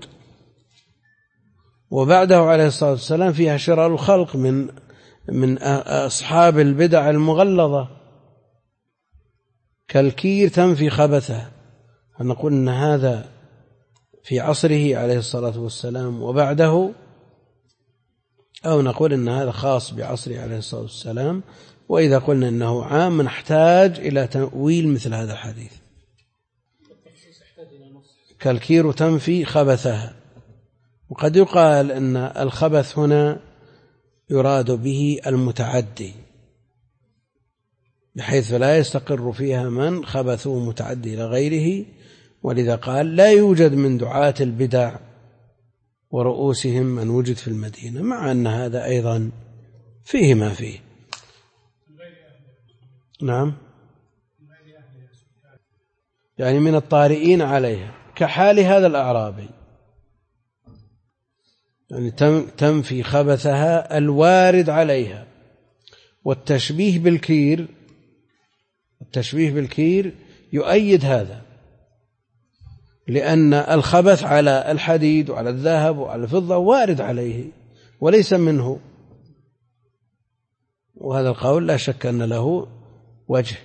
وبعده عليه الصلاة والسلام فيها شرار الخلق من أصحاب البدع المغلظة كالكير تنفي خبثها. نقول أن هذا في عصره عليه الصلاة والسلام وبعده، أو نقول أن هذا خاص بعصره عليه الصلاة والسلام. وإذا قلنا أنه عام نحتاج إلى تأويل مثل هذا الحديث، كالكير تنفي خبثها. وقد يقال أن الخبث هنا يراد به المتعدي، بحيث لا يستقر فيها من خبثه متعدي إلى غيره، ولذا قال لا يوجد من دعاة البدع ورؤوسهم من وجد في المدينة، مع أن هذا أيضا فيه ما فيه. نعم. يعني من الطارئين عليها كحال هذا الأعرابي، يعني تنفي خبثها الوارد عليها. والتشبيه بالكير يؤيد هذا، لأن الخبث على الحديد وعلى الذهب وعلى الفضة وارد عليه وليس منه، وهذا القول لا شك أن له وجه.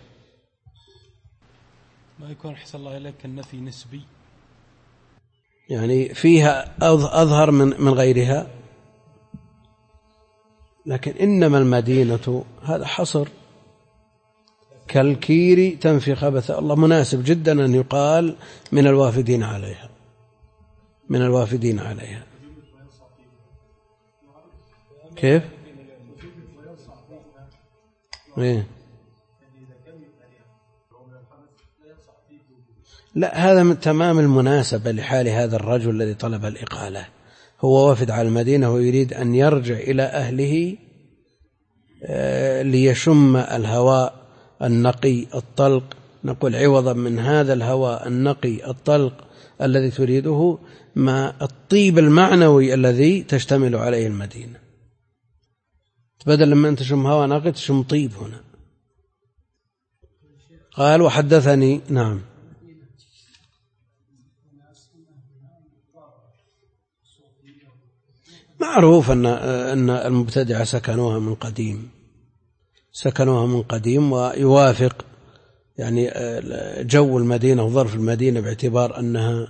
ما يكون حسن الله إليك النفي نسبي، يعني فيها أظهر من غيرها، لكن إنما المدينة هذا حصر كالكير تنفي خبث. الله مناسب جدا أن يقال من الوافدين عليها، من الوافدين عليها. كيف؟ إيه؟ لا، هذا من تمام المناسبة لحال هذا الرجل الذي طلب الإقالة. هو وفد على المدينة ويريد أن يرجع إلى أهله ليشم الهواء النقي الطلق. نقول عوضا من هذا الهواء النقي الطلق الذي تريده ما الطيب المعنوي الذي تشتمل عليه المدينة، بدل لما أنت تشم هواء نقي تشم طيب هنا. قال وحدثني. نعم. معروف أن المبتدعة سكنوها من قديم ويوافق يعني جو المدينة وظرف المدينة، باعتبار أنها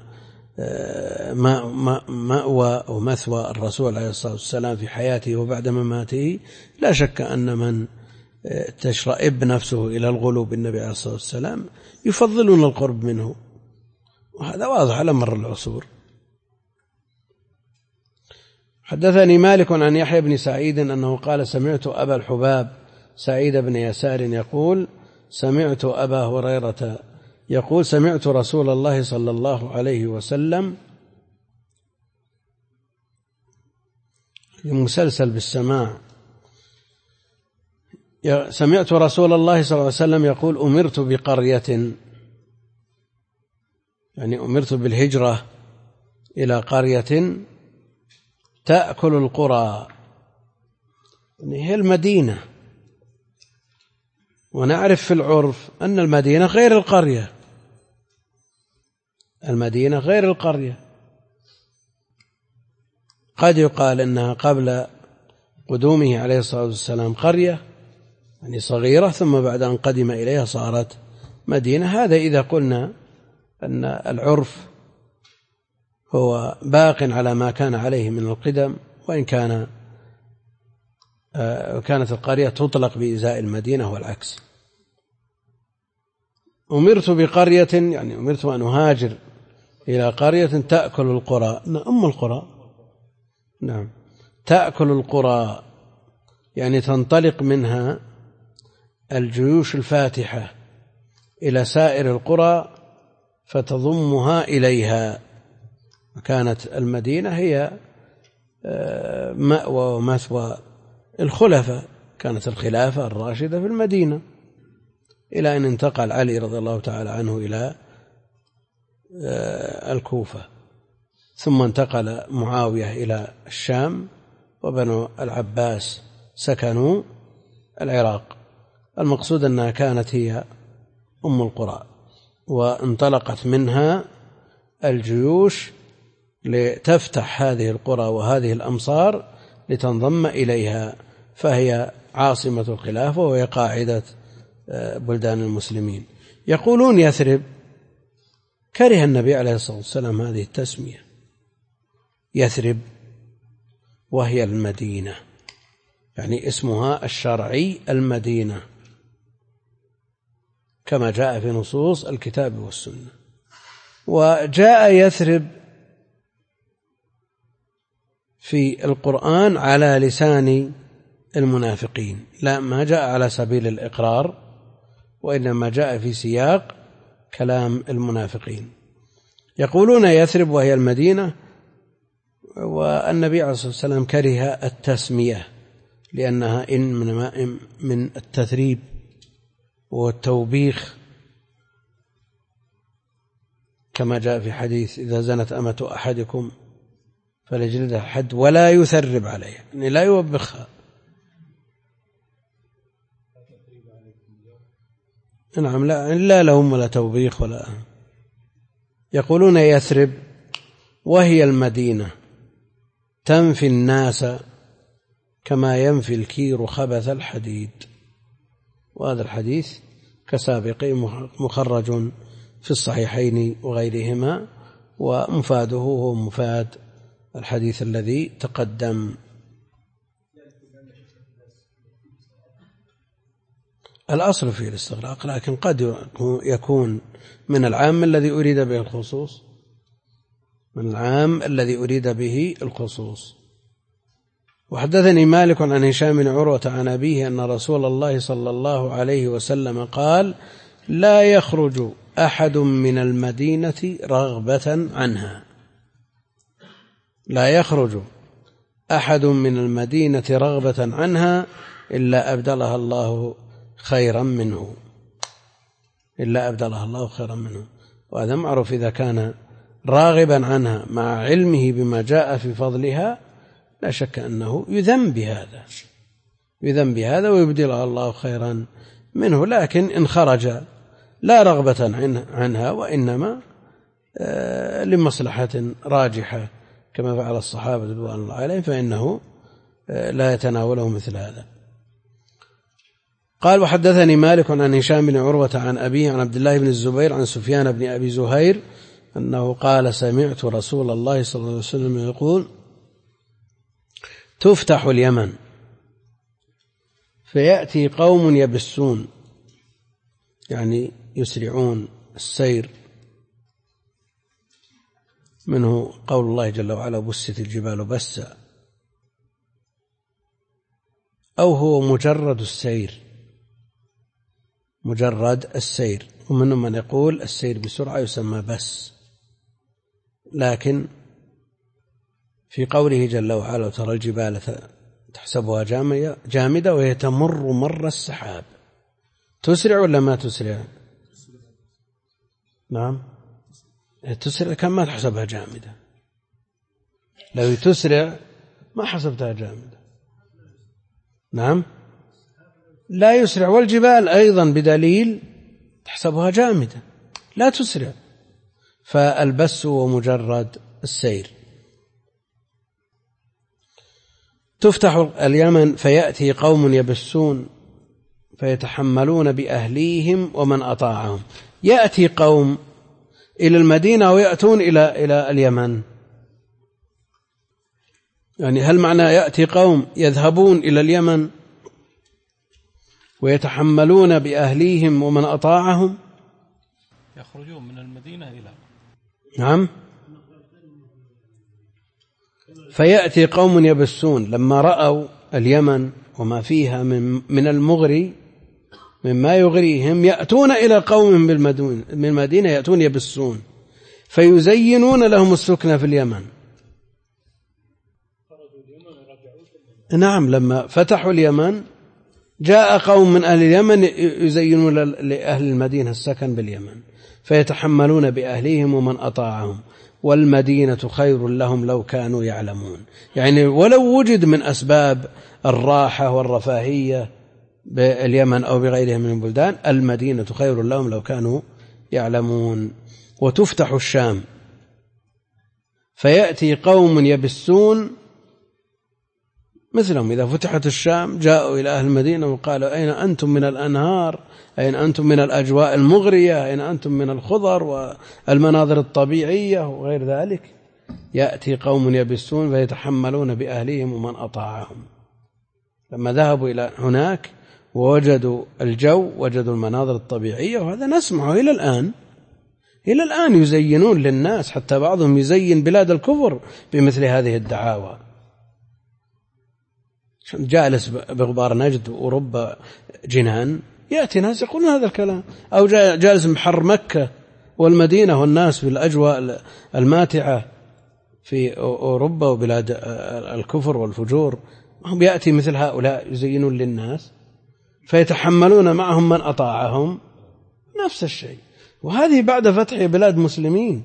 مأوى أو مثوى الرسول عليه الصلاة والسلام في حياته وبعد مماته. لا شك أن من تشرئب نفسه إلى الغلو بالنبي عليه الصلاة والسلام يفضلون القرب منه، وهذا واضح على مر العصور. حدثني مالك عن يحيى بن سعيد أنه قال سمعت أبا الحباب سعيد بن يسار يقول سمعت أبا هريرة يقول سمعت رسول الله صلى الله عليه وسلم، مسلسل بالسماع، سمعت رسول الله صلى الله عليه وسلم يقول أمرت بقرية، يعني أمرت بالهجرة إلى قرية تأكل القرى، يعني هي المدينة، ونعرف في العرف أن المدينة غير القرية، المدينة غير القرية. قد يقال إنها قبل قدومه عليه الصلاة والسلام قرية يعني صغيرة، ثم بعد أن قدم إليها صارت مدينة. هذا إذا قلنا أن العرف هو باق على ما كان عليه من القدم، وإن كانت القرية تطلق بإزاء المدينة والعكس. أمرت بقرية يعني أمرت أن أهاجر إلى قرية تأكل القرى، أم القرى، نعم، تأكل القرى يعني تنطلق منها الجيوش الفاتحة إلى سائر القرى فتضمها إليها. وكانت المدينة هي مأوى ومثوى الخلفاء، كانت الخلافة الراشدة في المدينة، إلى أن انتقل علي رضي الله تعالى عنه إلى الكوفة، ثم انتقل معاوية إلى الشام، وبنو العباس سكنوا العراق. المقصود أنها كانت هي أم القرى، وانطلقت منها الجيوش لتفتح هذه القرى وهذه الأمصار لتنضم إليها، فهي عاصمة الخلافة وهي قاعدة بلدان المسلمين. يقولون يثرب، كره النبي عليه الصلاة والسلام هذه التسمية يثرب، وهي المدينة، يعني اسمها الشرعي المدينة كما جاء في نصوص الكتاب والسنة. وجاء يثرب في القرآن على لسان المنافقين، لا ما جاء على سبيل الإقرار، وإنما جاء في سياق كلام المنافقين. يقولون يثرب وهي المدينة، والنبي عليه الصلاة والسلام كره التسمية لأنها من التثريب والتوبيخ، كما جاء في حديث إذا زنت أمة أحدكم فليجلدها حد ولا يثرب عليها، يعني لا يوبخها. نعم، لا لهم ولا توبيخ ولا. يقولون يثرب وهي المدينة تنفي الناس كما ينفي الكير خبث الحديد. وهذا الحديث كسابقه مخرج في الصحيحين وغيرهما، ومفاده هو مفاد الحديث الذي تقدم. الأصل فيه الاستغراق، لكن قد يكون من العام الذي أريد به الخصوص، من العام الذي أريد به الخصوص. وحدثني مالك عن هشام بن عروة عن أبيه أن رسول الله صلى الله عليه وسلم قال لا يخرج أحد من المدينة رغبة عنها، لا يخرج أحد من المدينة رغبة عنها إلا أبدلها الله خيرا منه، إلا أبدلها الله خيرا منه. وهذا معروف، إذا كان راغبا عنها مع علمه بما جاء في فضلها لا شك أنه يذم بهذا ويبدلها الله خيرا منه. لكن إن خرج لا رغبة عنها وإنما لمصلحة راجحة كما فعل الصحابة رضوان الله عليهم فإنه لا يتناوله مثل هذا. قال: وحدثني مالك عن هشام بن عروة عن أبيه عن عبد الله بن الزبير عن سفيان بن أبي زهير أنه قال: سمعت رسول الله صلى الله عليه وسلم يقول: تفتح اليمن فيأتي قوم يبسون، يعني يسرعون السير، منه قول الله جل وعلا: بست الجبال بسا، أو هو مجرد السير، ومنهم من يقول السير بسرعة يسمى بس. لكن في قوله جل وعلا: ترى الجبال تحسبها جامدة وهي تمر مر السحاب، تسرع ولا ما تسرع؟ نعم تسرع، كم ما تحسبها جامدة، لو تسرع ما حسبتها جامدة. نعم لا يسرع، والجبال أيضا بدليل تحسبها جامدة لا تسرع، فالبس ومجرد السير. تفتح اليمن فيأتي قوم يبسون فيتحملون بأهليهم ومن أطاعهم. يأتي قوم إلى المدينة ويأتون إلى اليمن، يعني هل معنى يأتي قوم يذهبون إلى اليمن ويتحملون بأهليهم ومن أطاعهم؟ يخرجون من المدينة إلى نعم. فيأتي قوم يبسون لما رأوا اليمن وما فيها من المغري مما يغريهم، يأتون إلى قوم من المدينة يأتون يبسون فيزينون لهم السكنة في اليمن. نعم لما فتحوا اليمن جاء قوم من أهل اليمن يزينون لأهل المدينة السكن باليمن، فيتحملون بأهليهم ومن أطاعهم، والمدينة خير لهم لو كانوا يعلمون. يعني ولو وجد من أسباب الراحة والرفاهية باليمن أو بغيرها من البلدان، المدينة خير لهم لو كانوا يعلمون. وتفتح الشام فيأتي قوم يبسون مثلهم، إذا فتحت الشام جاءوا إلى أهل المدينة وقالوا: أين أنتم من الأنهار؟ أين أنتم من الأجواء المغرية؟ أين أنتم من الخضر والمناظر الطبيعية وغير ذلك؟ يأتي قوم يبسون فيتحملون بأهلهم ومن أطاعهم. لما ذهبوا إلى هناك ووجدوا الجو، وجدوا المناظر الطبيعية، وهذا نسمعه إلى الآن يزينون للناس، حتى بعضهم يزين بلاد الكفر بمثل هذه الدعاوى. جالس بغبار نجد ورب جنان، يأتي ناس يقولون هذا الكلام، أو جالس بحر مكة والمدينة والناس في الأجواء الماتعة في أوروبا وبلاد الكفر والفجور، هم يأتي مثل هؤلاء يزينون للناس فيتحملون معهم من أطاعهم نفس الشيء. وهذه بعد فتح بلاد مسلمين.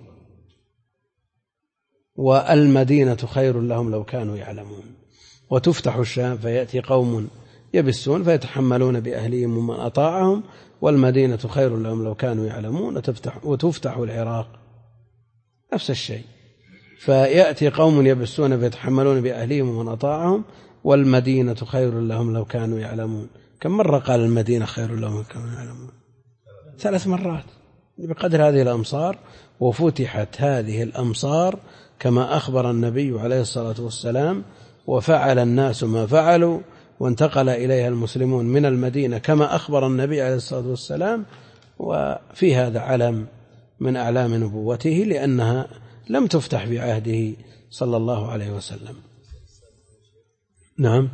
والمدينة خير لهم لو كانوا يعلمون. وتفتح الشام فيأتي قوم يبسون فيتحملون بأهلهم ومن أطاعهم، والمدينة خير لهم لو كانوا يعلمون. وتفتح العراق نفس الشيء، فيأتي قوم يبسون فيتحملون بأهلهم ومن أطاعهم، والمدينة خير لهم لو كانوا يعلمون. كم مرة قال المدينة خير لهم لو كانوا يعلمون؟ 3 مرات بقدر هذه الأمصار. وفتحت هذه الأمصار كما أخبر النبي عليه الصلاة والسلام، وفعل الناس ما فعلوا، وانتقل إليها المسلمون من المدينة كما أخبر النبي عليه الصلاة والسلام. وفي هذا علم من أعلام نبوته، لأنها لم تفتح في عهده صلى الله عليه وسلم. نعم،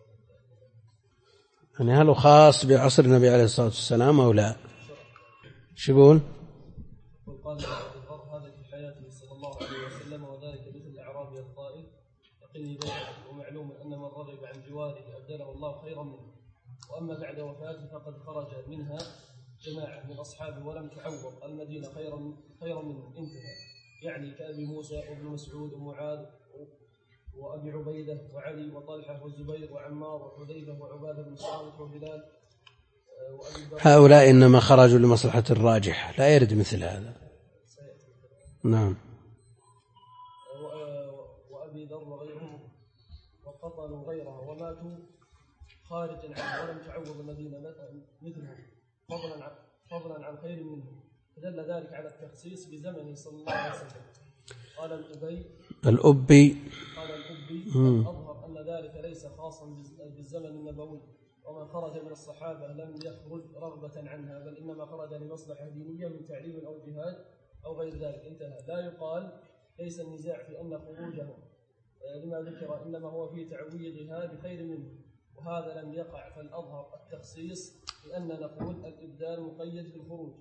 يعني هل خاص بعصر النبي عليه الصلاة والسلام أو لا؟ شو يقول؟ وقال هذا في حياته صلى الله عليه وسلم، وذلك مثل الأعرابي القائل يقيني بيته، ومعلوم أن من رغب عن جواره أبدله الله خيرا منه. وأما بعد وفاته فقد خرج منها جماعة من أصحابه ولم تعوض المدينة خيرا منه، انتهى. يعني كأبي موسى وابن مسعود ومعاذ وأبي عبيدة وعلي وطلحة والزبير وعمار وحذيفة وعبادة بن صامت وبلال. هؤلاء إنما خرجوا لمصلحة الراجح، لا يرد مثل هذا. نعم. وأبي ذر وغيرهم وقطنوا غيرها وماتوا خارجا عنه ولم تعوض المدينة مثلهم فضلا عن خير منهم. فدل ذلك على التخصيص بزمنه صلى الله عليه وسلم. قال الأبي أظهر أن ذلك ليس خاصا بالزمن النبوي، ومن خرج من الصحابة لم يخرج رغبة عنها، بل إنما خرج لمصلحة دينية من تعليم أو جهاد أو غير ذلك، انتهى. لا يقال ليس النزاع في أن خروجهم لما ذكر، إنما هو في تعويضها بخير منه، وهذا لم يقع. فالأظهر التخصيص لأن نقول الإبدال مقيد بالخروج،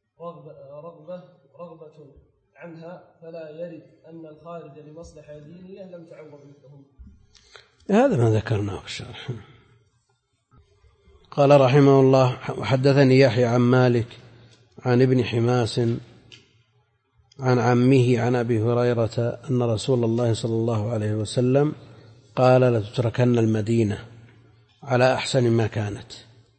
رغبة عنها، فلا يرد أن الخارج لمصلحة دينية لم تعوض مثلهم. هذا ما ذكرناه في الشرح. قال رحمه الله: وحدثني يحيى عن مالك عن ابن حماس عن عمه عن أبي هريرة أن رسول الله صلى الله عليه وسلم قال: لتتركن المدينة على أحسن ما كانت.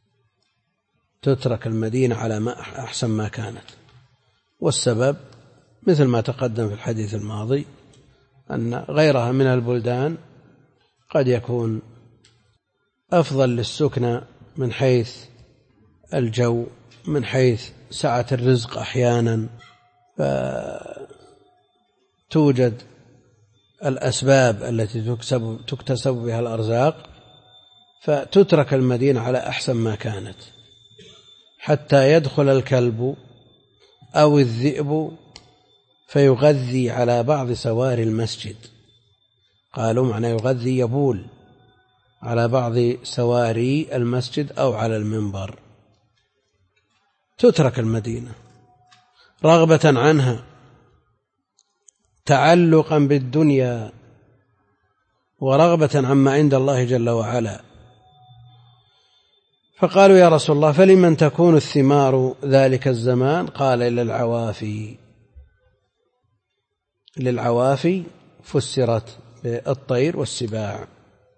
تترك المدينة على أحسن ما كانت، والسبب مثل ما تقدم في الحديث الماضي أن غيرها من البلدان قد يكون أفضل للسكنى من حيث الجو، من حيث سعة الرزق أحيانا، فتوجد الأسباب التي تكتسب بها الأرزاق، فتترك المدينة على أحسن ما كانت حتى يدخل الكلب أو الذئب فيغذي على بعض سوار المسجد. قالوا معنى يغذي يبول على بعض سواري المسجد أو على المنبر. تترك المدينة رغبة عنها، تعلقا بالدنيا، ورغبة عما عند الله جل وعلا. فقالوا: يا رسول الله، فلمن تكون الثمار ذلك الزمان؟ قال: للعوافي فسرت بالطير والسباع.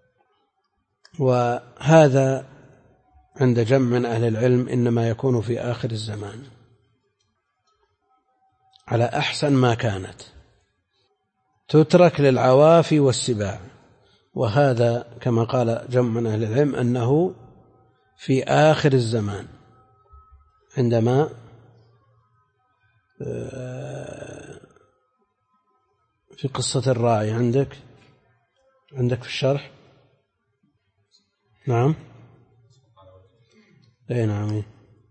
وهذا عند جمع من أهل العلم إنما يكون في آخر الزمان على أحسن ما كانت، تترك للعوافي والسباع. وهذا كما قال جمع من أهل العلم أنه في آخر الزمان، عندما في قصة الراعي عندك في الشرح. نعم، اي نعم،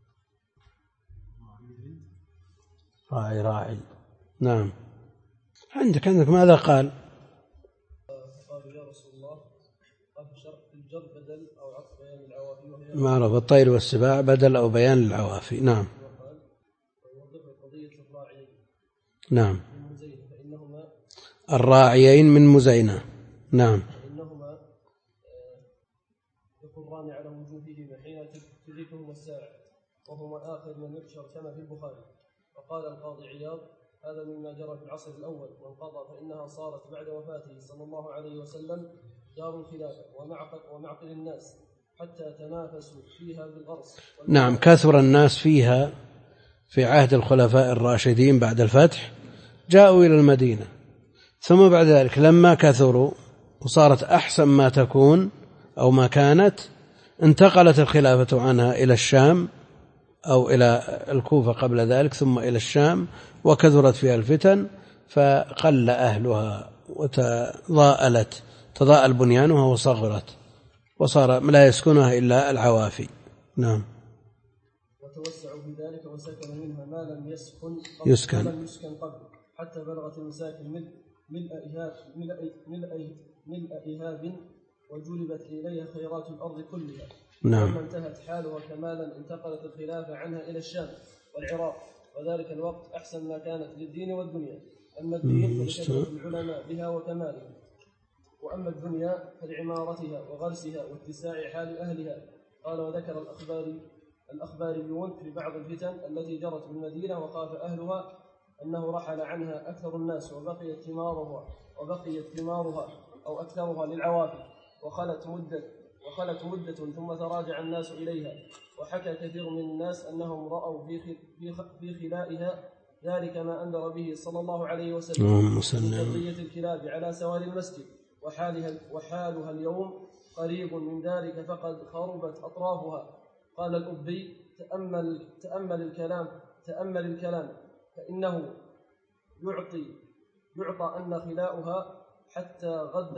راعي. نعم، عندك ماذا قال؟ يا رسول الله، الجر بدل أو عطف بيان العوافي، وهي معرف الطير والسباع بدل أو بيان العوافي. نعم. نعم، الراعيين من مزينة. نعم. فإنهما يقران على وجوههما حين تدركهم الساعة، وهما آخر من يحشر كما في البخاري. فقال القاضي عياض: هذا مما جرى في العصر الأول وانقضى، فإنها صارت بعد وفاته صلى الله عليه وسلم دار الخلافة ومعقل الناس حتى تنافسوا فيها بالغرس. نعم، كثر الناس فيها في عهد الخلفاء الراشدين بعد الفتح، جاءوا إلى المدينة، ثم بعد ذلك لما كثروا وصارت أحسن ما تكون أو ما كانت، انتقلت الخلافة عنها إلى الشام أو إلى الكوفة قبل ذلك، ثم إلى الشام، وكثرت فيها الفتن فقل أهلها تضاءل بنيانها وصغرت، وصار لا يسكنها إلا العوافي. نعم. وتوسعوا في ذلك وسكن منها ما لم يسكن قبل، حتى بلغت المساكن ملء إهاب، وجلبت إليها خيرات الأرض كلها. نعم. لما انتهت حالها كمالا انتقلت الخلافة عنها إلى الشام، والعراق، وذلك الوقت أحسن ما كانت للدين والدنيا. أما الدين فلكثرة العلماء بها وكمالها، وأما الدنيا فلعمارتها وغرسها واتساع حال أهلها. قال: وذكر الأخباريون في بعض الفتن التي جرت بالمدينة وخاف أهلها أنه رحل عنها أكثر الناس وبقيت ثمارها أو أكثرها للعوافي، وخلت مدة ثم تراجع الناس إليها. وحكى كثير من الناس أنهم رأوا في خلائها ذلك ما أنذر به صلى الله عليه وسلم من قضية الكلاب على سوار المسجد، وحالها اليوم قريب من ذلك فقد خربت أطرافها. قال الأبي: تأمل الكلام فإنه يعطى أن خلاؤها حتى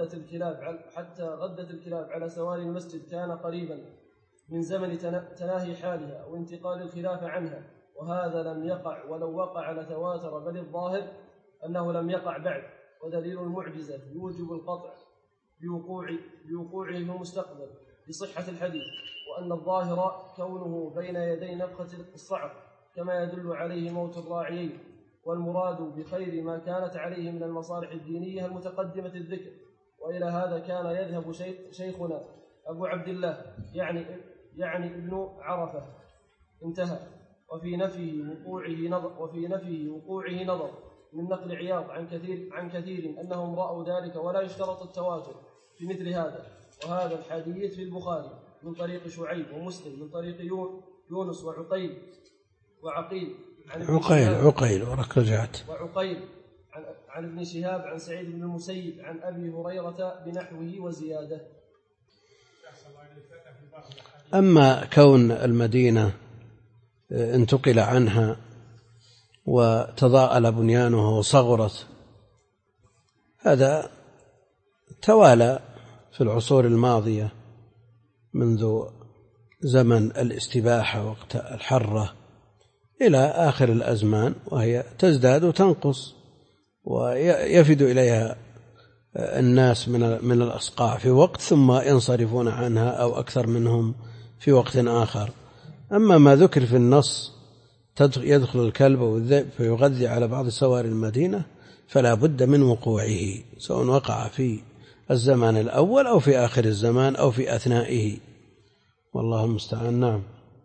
غدت الكلاب على سوار المسجد كان قريبا من زمن تناهي حالها وانتقال الخلافة عنها، وهذا لم يقع، ولو وقع لتواتر، بل الظاهر أنه لم يقع بعد. ودليل المعجزة يوجب القطع بوقوعه في المستقبل بصحة الحديث، وأن الظاهر كونه بين يدي نفخة الصعق كما يدل عليه موت الراعيين، والمراد بخير ما كانت عليه من المصالح الدينية المتقدمة الذكر. وإلى هذا كان يذهب شيخنا أبو عبد الله يعني ابن عرفة. انتهى. وفي نفيه وقوعه نظر من نقل عياض عن كثير أنهم رأوا ذلك، ولا يشترط التواتر في مثل هذا. وهذا الحديث في البخاري من طريق شعيب، ومسلم من طريق يونس وعقيل عن ابن شهاب عن سعيد بن المسيب عن أبي هريرة بنحوه وزيادة. أما كون المدينة انتقل عنها وتضاءل بنيانها وصغرت، هذا توالى في العصور الماضية منذ زمن الاستباحة وقت الحرة إلى آخر الأزمان، وهي تزداد وتنقص، ويفد إليها الناس من الأصقاع في وقت ثم ينصرفون عنها أو أكثر منهم في وقت آخر. أما ما ذكر في النص يدخل الكلب والذئب فيغذي على بعض سوار المدينة فلا بد من وقوعه، سواء وقع في الزمان الأول أو في آخر الزمان أو في أثنائه، والله المستعان. نعم.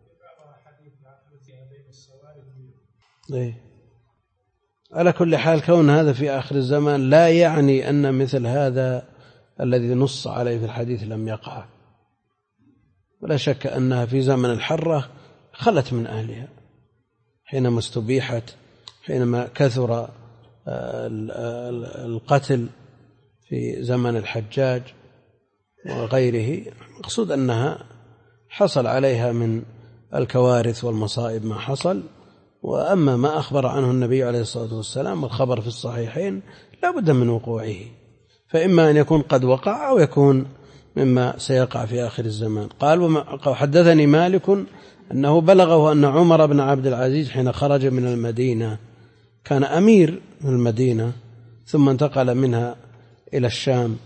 على كل حال كون هذا في آخر الزمان لا يعني أن مثل هذا الذي نص عليه في الحديث لم يقع، ولا شك أنها في زمن الحرة خلت من أهلها حينما استبيحت، حينما كثر القتل في زمن الحجاج وغيره. مقصود أنها حصل عليها من الكوارث والمصائب ما حصل. وأما ما أخبر عنه النبي عليه الصلاة والسلام والخبر في الصحيحين لا بد من وقوعه، فإما أن يكون قد وقع أو يكون مما سيقع في آخر الزمان. قال: حدثني مالك أنه بلغه أن عمر بن عبد العزيز حين خرج من المدينة، كان أمير في المدينة ثم انتقل منها إلى الشام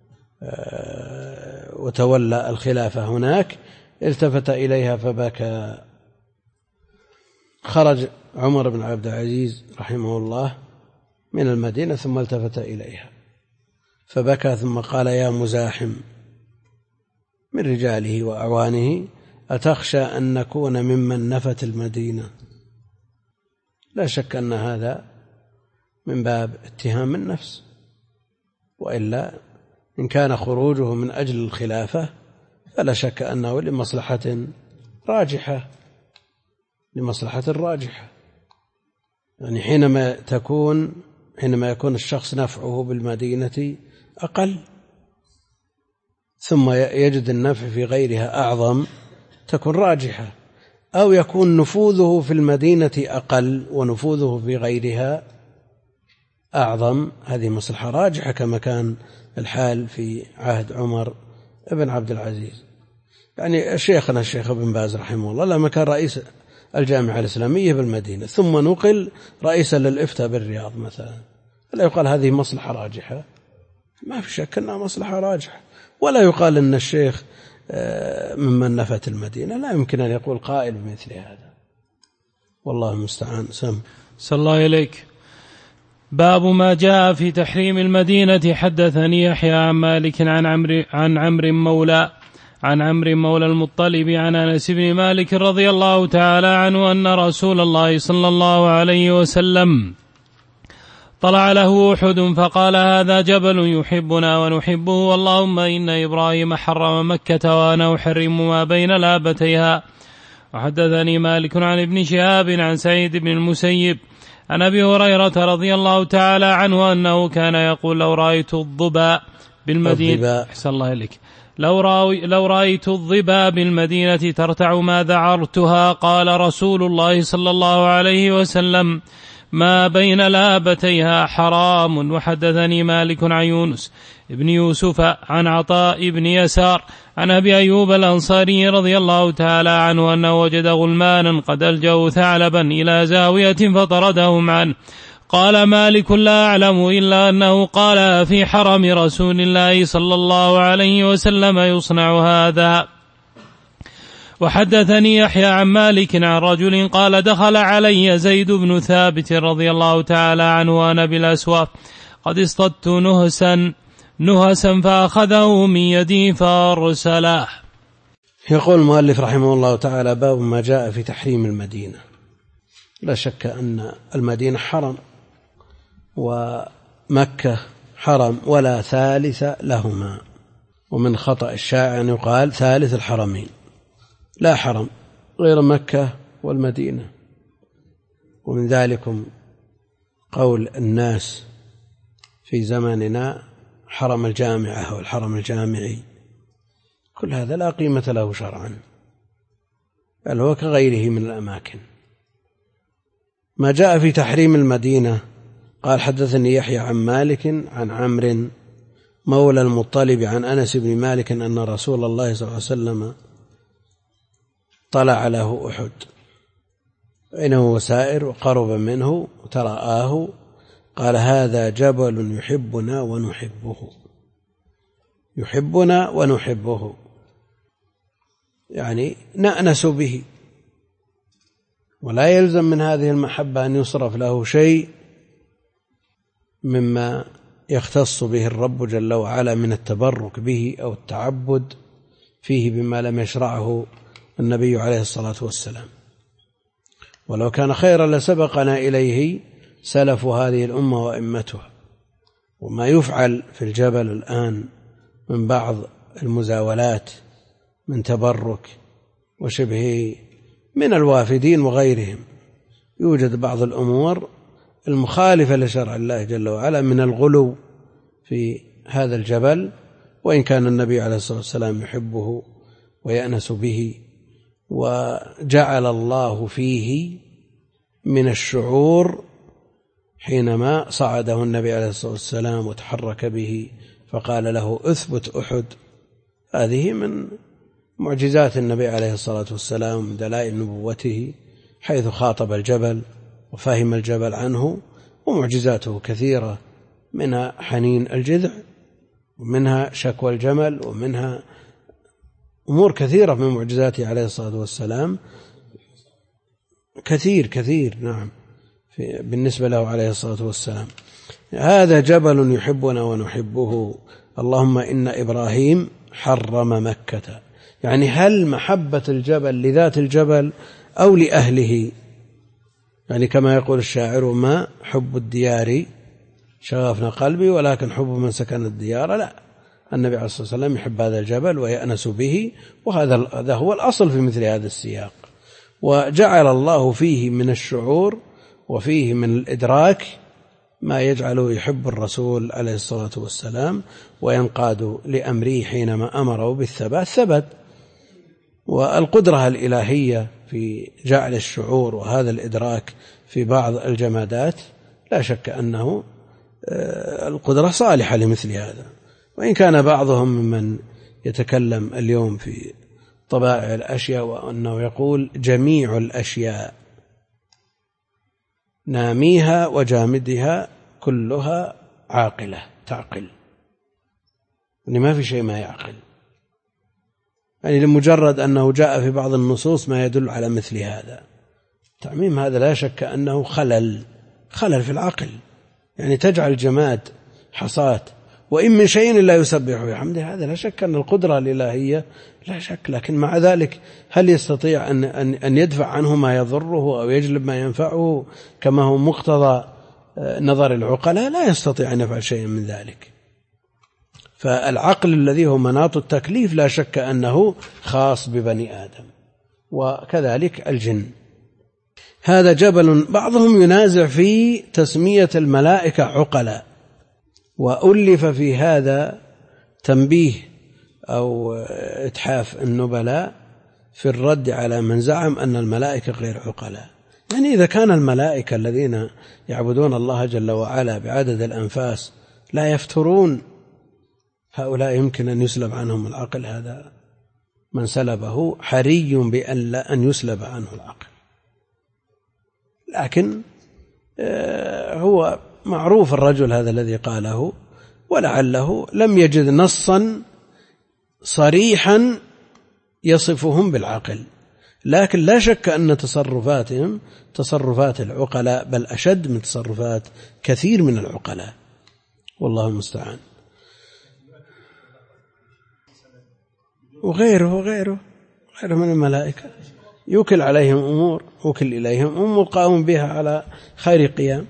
وتولى الخلافة هناك، التفت إليها فبكى. خرج عمر بن عبد العزيز رحمه الله من المدينة ثم التفت إليها فبكى، ثم قال: يا مزاحم من رجاله وأعوانه، أتخشى أن نكون ممن نفت المدينة؟ لا شك أن هذا من باب اتهام النفس، وإلا إن كان خروجه من أجل الخلافة فلا شك أنه لمصلحة راجحة، يعني حينما يكون الشخص نفعه بالمدينة أقل ثم يجد النفع في غيرها أعظم تكون راجحة، أو يكون نفوذه في المدينة أقل ونفوذه في غيرها أعظم، هذه مصلحة راجحة كما كان الحال في عهد عمر بن عبد العزيز. يعني شيخنا الشيخ ابن باز رحمه الله لما كان رئيس الجامعة الإسلامية بالمدينة ثم نقل رئيسا للإفتاء بالرياض مثلا، لا يقال هذه مصلحة راجحة؟ ما في شك أنها مصلحة راجحة. ولا يقال أن الشيخ ممن نفت المدينة، لا يمكن أن يقول قائل بمثل هذا، والله المستعان. صلى الله إليك. باب ما جاء في تحريم المدينة. حدثني يحيى عن مالك عن عمرو مولى المطلب عن أنس بن مالك رضي الله تعالى عنه أن رسول الله صلى الله عليه وسلم طلع له أحد فقال هذا جبل يحبنا ونحبه، واللهم إن إبراهيم حرم مكة وأنا أحرم ما بين لابتيها. وحدثني مالك عن ابن شهاب عن سعيد بن المسيب عن أبي هريرة رضي الله تعالى عنه أنه كان يقول لو رأيت الظباء بالمدينة أحسن الله إليك لو رأيت الظباء بالمدينة ترتع ما ذعرتها. قال رسول الله صلى الله عليه وسلم ما بين لابتيها حرام. وحدثني مالك عن يونس ابن يوسف عن عطاء بن يسار عن أبي أيوب الأنصاري رضي الله تعالى عنه أنه وجد غلمانا قد ألجوا ثعلبا إلى زاوية فطردهم عنه. قال مالك لا أعلم إلا أنه قال في حرم رسول الله صلى الله عليه وسلم يصنع هذا. وحدثني يحيى عن مالك عن رجل قال دخل علي زيد بن ثابت رضي الله تعالى عنه وأنا بالأسواق قد اصطدت نهسا فأخذه من يدي فأرسله. يقول المؤلف رحمه الله تعالى باب ما جاء في تحريم المدينة. لا شك أن المدينة حرم ومكة حرم ولا ثالث لهما، ومن خطأ الشائع أن يقال ثالث الحرمين، لا حرم غير مكة والمدينة. ومن ذلكم قول الناس في زماننا حرم الجامعة والحرم الجامعي، كل هذا لا قيمة له شرعا، بل هو كغيره من الأماكن. ما جاء في تحريم المدينة قال حدثني يحيى عن مالك عن عمرو مولى المطلب عن أنس بن مالك أن رسول الله صلى الله عليه وسلم طلع له أحد بينه وسائر وقرب منه ترآه قال هذا جبل يحبنا ونحبه، يعني نأنس به، ولا يلزم من هذه المحبة أن يصرف له شيء مما يختص به الرب جل وعلا من التبرك به أو التعبد فيه بما لم يشرعه النبي عليه الصلاة والسلام. ولو كان خيرا لسبقنا إليه سلف هذه الأمة وإمتها. وما يفعل في الجبل الآن من بعض المزاولات من تبرك وشبه من الوافدين وغيرهم، يوجد بعض الأمور المخالفة لشرع الله جل وعلا من الغلو في هذا الجبل، وإن كان النبي عليه الصلاة والسلام يحبه ويأنس به، وجعل الله فيه من الشعور حينما صعده النبي عليه الصلاة والسلام وتحرك به فقال له أثبت أحد. هذه من معجزات النبي عليه الصلاة والسلام من دلائل نبوته، حيث خاطب الجبل وفهم الجبل عنه. ومعجزاته كثيرة، منها حنين الجذع، ومنها شكوى الجمل، ومنها أمور كثيرة من معجزاته عليه الصلاة والسلام، كثير نعم بالنسبة له عليه الصلاة والسلام. هذا جبل يحبنا ونحبه، اللهم إن إبراهيم حرم مكة. يعني هل محبة الجبل لذات الجبل أو لأهله؟ يعني كما يقول الشاعر ما حب الديار شغفنا قلبي ولكن حب من سكن الديار. لا، النبي عليه الصلاة والسلام يحب هذا الجبل ويأنس به، وهذا هو الأصل في مثل هذا السياق. وجعل الله فيه من الشعور وفيه من الإدراك ما يجعله يحب الرسول عليه الصلاة والسلام وينقاد لأمره حينما أمره بالثبات ثبت. والقدرة الإلهية في جعل الشعور وهذا الإدراك في بعض الجمادات لا شك أنه القدرة صالحة لمثل هذا. وإن كان بعضهم ممن يتكلم اليوم في طبائع الأشياء وأنه يقول جميع الأشياء ناميها وجامدها كلها عاقلة تعقل، يعني ما في شيء ما يعقل، يعني لمجرد أنه جاء في بعض النصوص ما يدل على مثل هذا. تعميم هذا لا شك أنه خلل في العقل، يعني تجعل جماد حصاة وإن من شيء لا يسبح بحمده، هذا لا شك أن القدرة الإلهية لا شك، لكن مع ذلك هل يستطيع أن يدفع عنه ما يضره أو يجلب ما ينفعه كما هو مقتضى نظر العقلاء؟ لا يستطيع أن يفعل شيئا من ذلك. فالعقل الذي هو مناط التكليف لا شك أنه خاص ببني آدم، وكذلك الجن. هذا جبل. بعضهم ينازع في تسمية الملائكة عقلاء، وألف في هذا تنبيه أو إتحاف النبلاء في الرد على من زعم أن الملائكة غير عقلاء. يعني إذا كان الملائكة الذين يعبدون الله جل وعلا بعدد الأنفاس لا يفترون، هؤلاء يمكن أن يسلب عنهم العقل، هذا من سلبه حري بأن يسلب عنه العقل. لكن هو معروف الرجل هذا الذي قاله، ولعله لم يجد نصا صريحا يصفهم بالعقل، لكن لا شك أن تصرفاتهم تصرفات العقلاء، بل أشد من تصرفات كثير من العقلاء، والله المستعان. وغيره من الملائكة يوكل عليهم أمور، وكل إليهم أمور قاموا بها على خير قيام.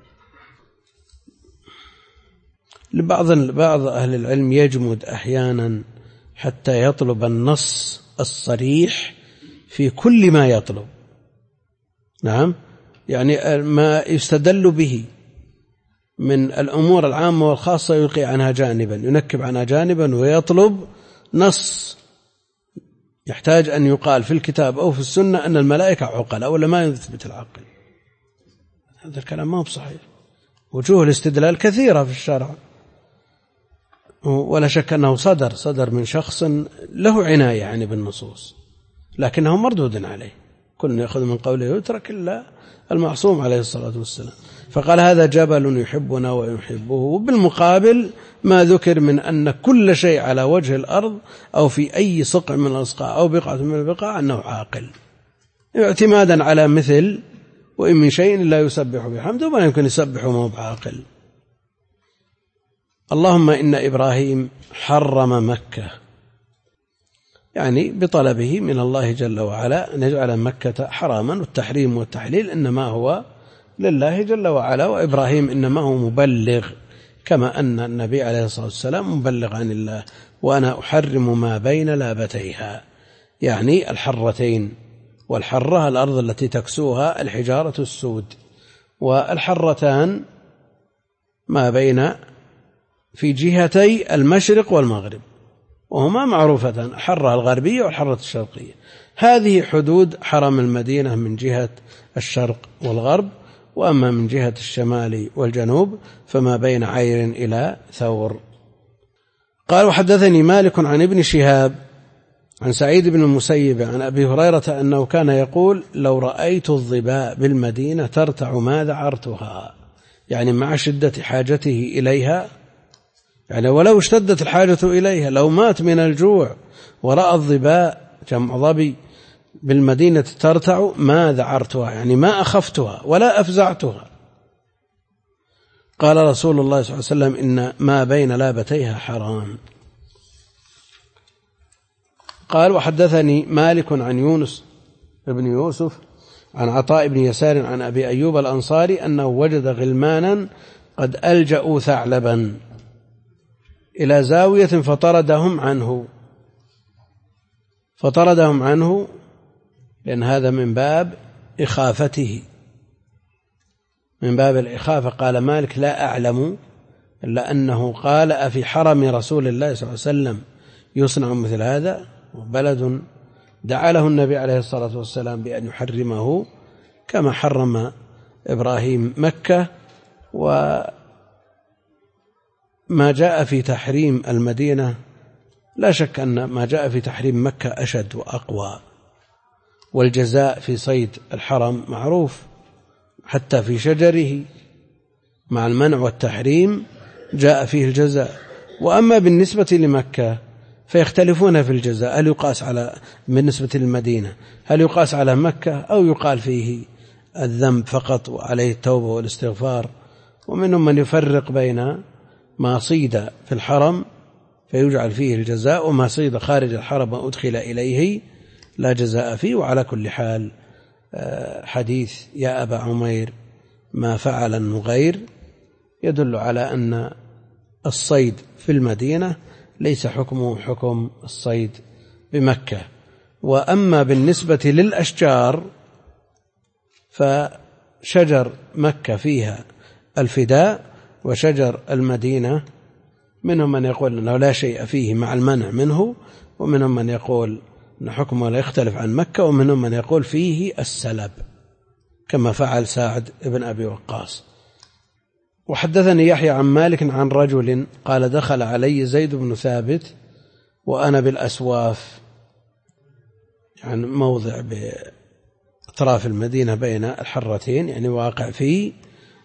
بعض أهل العلم يجمد أحيانا حتى يطلب النص الصريح في كل ما يطلب. نعم، يعني ما يستدل به من الأمور العامة والخاصة يلقي عنها جانبا، ينكب عنها جانبا، ويطلب نص يحتاج أن يقال في الكتاب أو في السنة أن الملائكة عقلاء، ولا ما يثبت العقل. هذا الكلام ما هو صحيح. وجوه الاستدلال كثيرة في الشرع، ولا شك أنه صدر من شخص له عناية يعني بالنصوص، لكنه مردود عليه، كل يأخذ من قوله يترك إلا المعصوم عليه الصلاة والسلام. فقال هذا جبل يحبنا ويحبه، وبالمقابل ما ذكر من أن كل شيء على وجه الأرض أو في أي صقع من الأصقاع أو بقعة من البقاع أنه عاقل، اعتمادا على مثل وإن من شيء لا يسبح بحمده، وما يمكن يسبح وما هو بعاقل. اللهم إن إبراهيم حرم مكة، يعني بطلبه من الله جل وعلا أن يجعل مكة حراما، والتحريم والتحليل إنما هو لله جل وعلا، وإبراهيم إنما هو مبلغ، كما أن النبي عليه الصلاة والسلام مبلغ عن الله. وأنا أحرم ما بين لابتيها، يعني الحرتين، والحرة الأرض التي تكسوها الحجارة السود، والحرتان ما بين في جهتي المشرق والمغرب، وهما معروفتان، الحرة الغربية والحرة الشرقية. هذه حدود حرم المدينة من جهة الشرق والغرب، وأما من جهة الشمال والجنوب فما بين عير إلى ثور. قال وحدثني مالك عن ابن شهاب عن سعيد بن المسيب عن أبي هريرة أنه كان يقول لو رأيت الظباء بالمدينة ترتع ما ذعرتها، يعني مع شدة حاجته إليها، يعني ولو اشتدت الحاجة إليها، لو مات من الجوع ورأى الظباء جمع ظبي بالمدينة ترتع ما ذعرتها، يعني ما أخفتها ولا أفزعتها. قال رسول الله صلى الله عليه وسلم إن ما بين لابتيها حرام. قال وحدثني مالك عن يونس بن يوسف عن عطاء بن يسار عن أبي أيوب الأنصاري أنه وجد غلمانا قد ألجأوا ثعلبا إلى زاوية فطردهم عنه لأن هذا من باب إخافته، من باب الإخافة. قال مالك لا أعلم إلا أنه قال أفي حرم رسول الله صلى الله عليه وسلم يصنع مثل هذا، وبلد دعا له النبي عليه الصلاة والسلام بأن يحرمه كما حرم إبراهيم مكة. وما جاء في تحريم المدينة لا شك أن ما جاء في تحريم مكة أشد وأقوى، والجزاء في صيد الحرم معروف حتى في شجره، مع المنع والتحريم جاء فيه الجزاء. وأما بالنسبة لمكة فيختلفون في الجزاء، هل يقاس على بالنسبة للمدينة هل يقاس على مكة أو يقال فيه الذنب فقط وعليه التوبة والاستغفار، ومنهم من يفرق بين ما صيد في الحرم فيجعل فيه الجزاء وما صيد خارج الحرم وأدخل إليه لا جزاء فيه. وعلى كل حال حديث يا أبا عمير ما فعل النغير يدل على أن الصيد في المدينة ليس حكمه حكم الصيد بمكة. وأما بالنسبة للأشجار فشجر مكة فيها الفداء، وشجر المدينة منهم من يقول أنه لا شيء فيه مع المنع منه، ومنهم من يقول أن حكمه لا يختلف عن مكة، ومنهم من يقول فيه السلب كما فعل سعد بن أبي وقاص. وحدثني يحيى عن مالك عن رجل قال دخل علي زيد بن ثابت وأنا بالأسواف، يعني موضع بأطراف المدينة بين الحرتين، يعني واقع في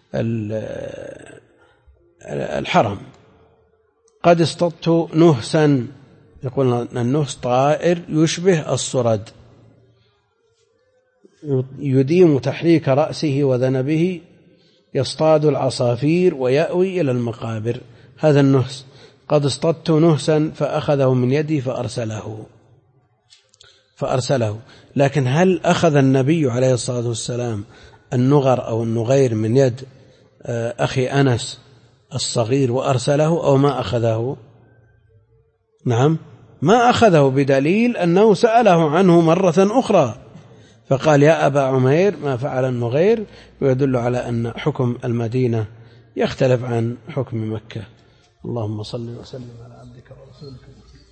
الحرم، قد اصطدت نهسا، يقولون النهس طائر يشبه الصرد يديم تحريك رأسه وذنبه يصطاد العصافير ويأوي إلى المقابر. هذا النهس قد اصطدت نهسا فأخذه من يدي فأرسله. لكن هل أخذ النبي عليه الصلاة والسلام النغر أو النغير من يد أخي أنس الصغير وأرسله أو ما أخذه؟ نعم ما أخذه، بدليل أنه سأله عنه مرة أخرى فقال يا أبا عمير ما فعل النغير، ويدل على أن حكم المدينة يختلف عن حكم مكة. اللهم صل وسلم على عبدك ورسولك.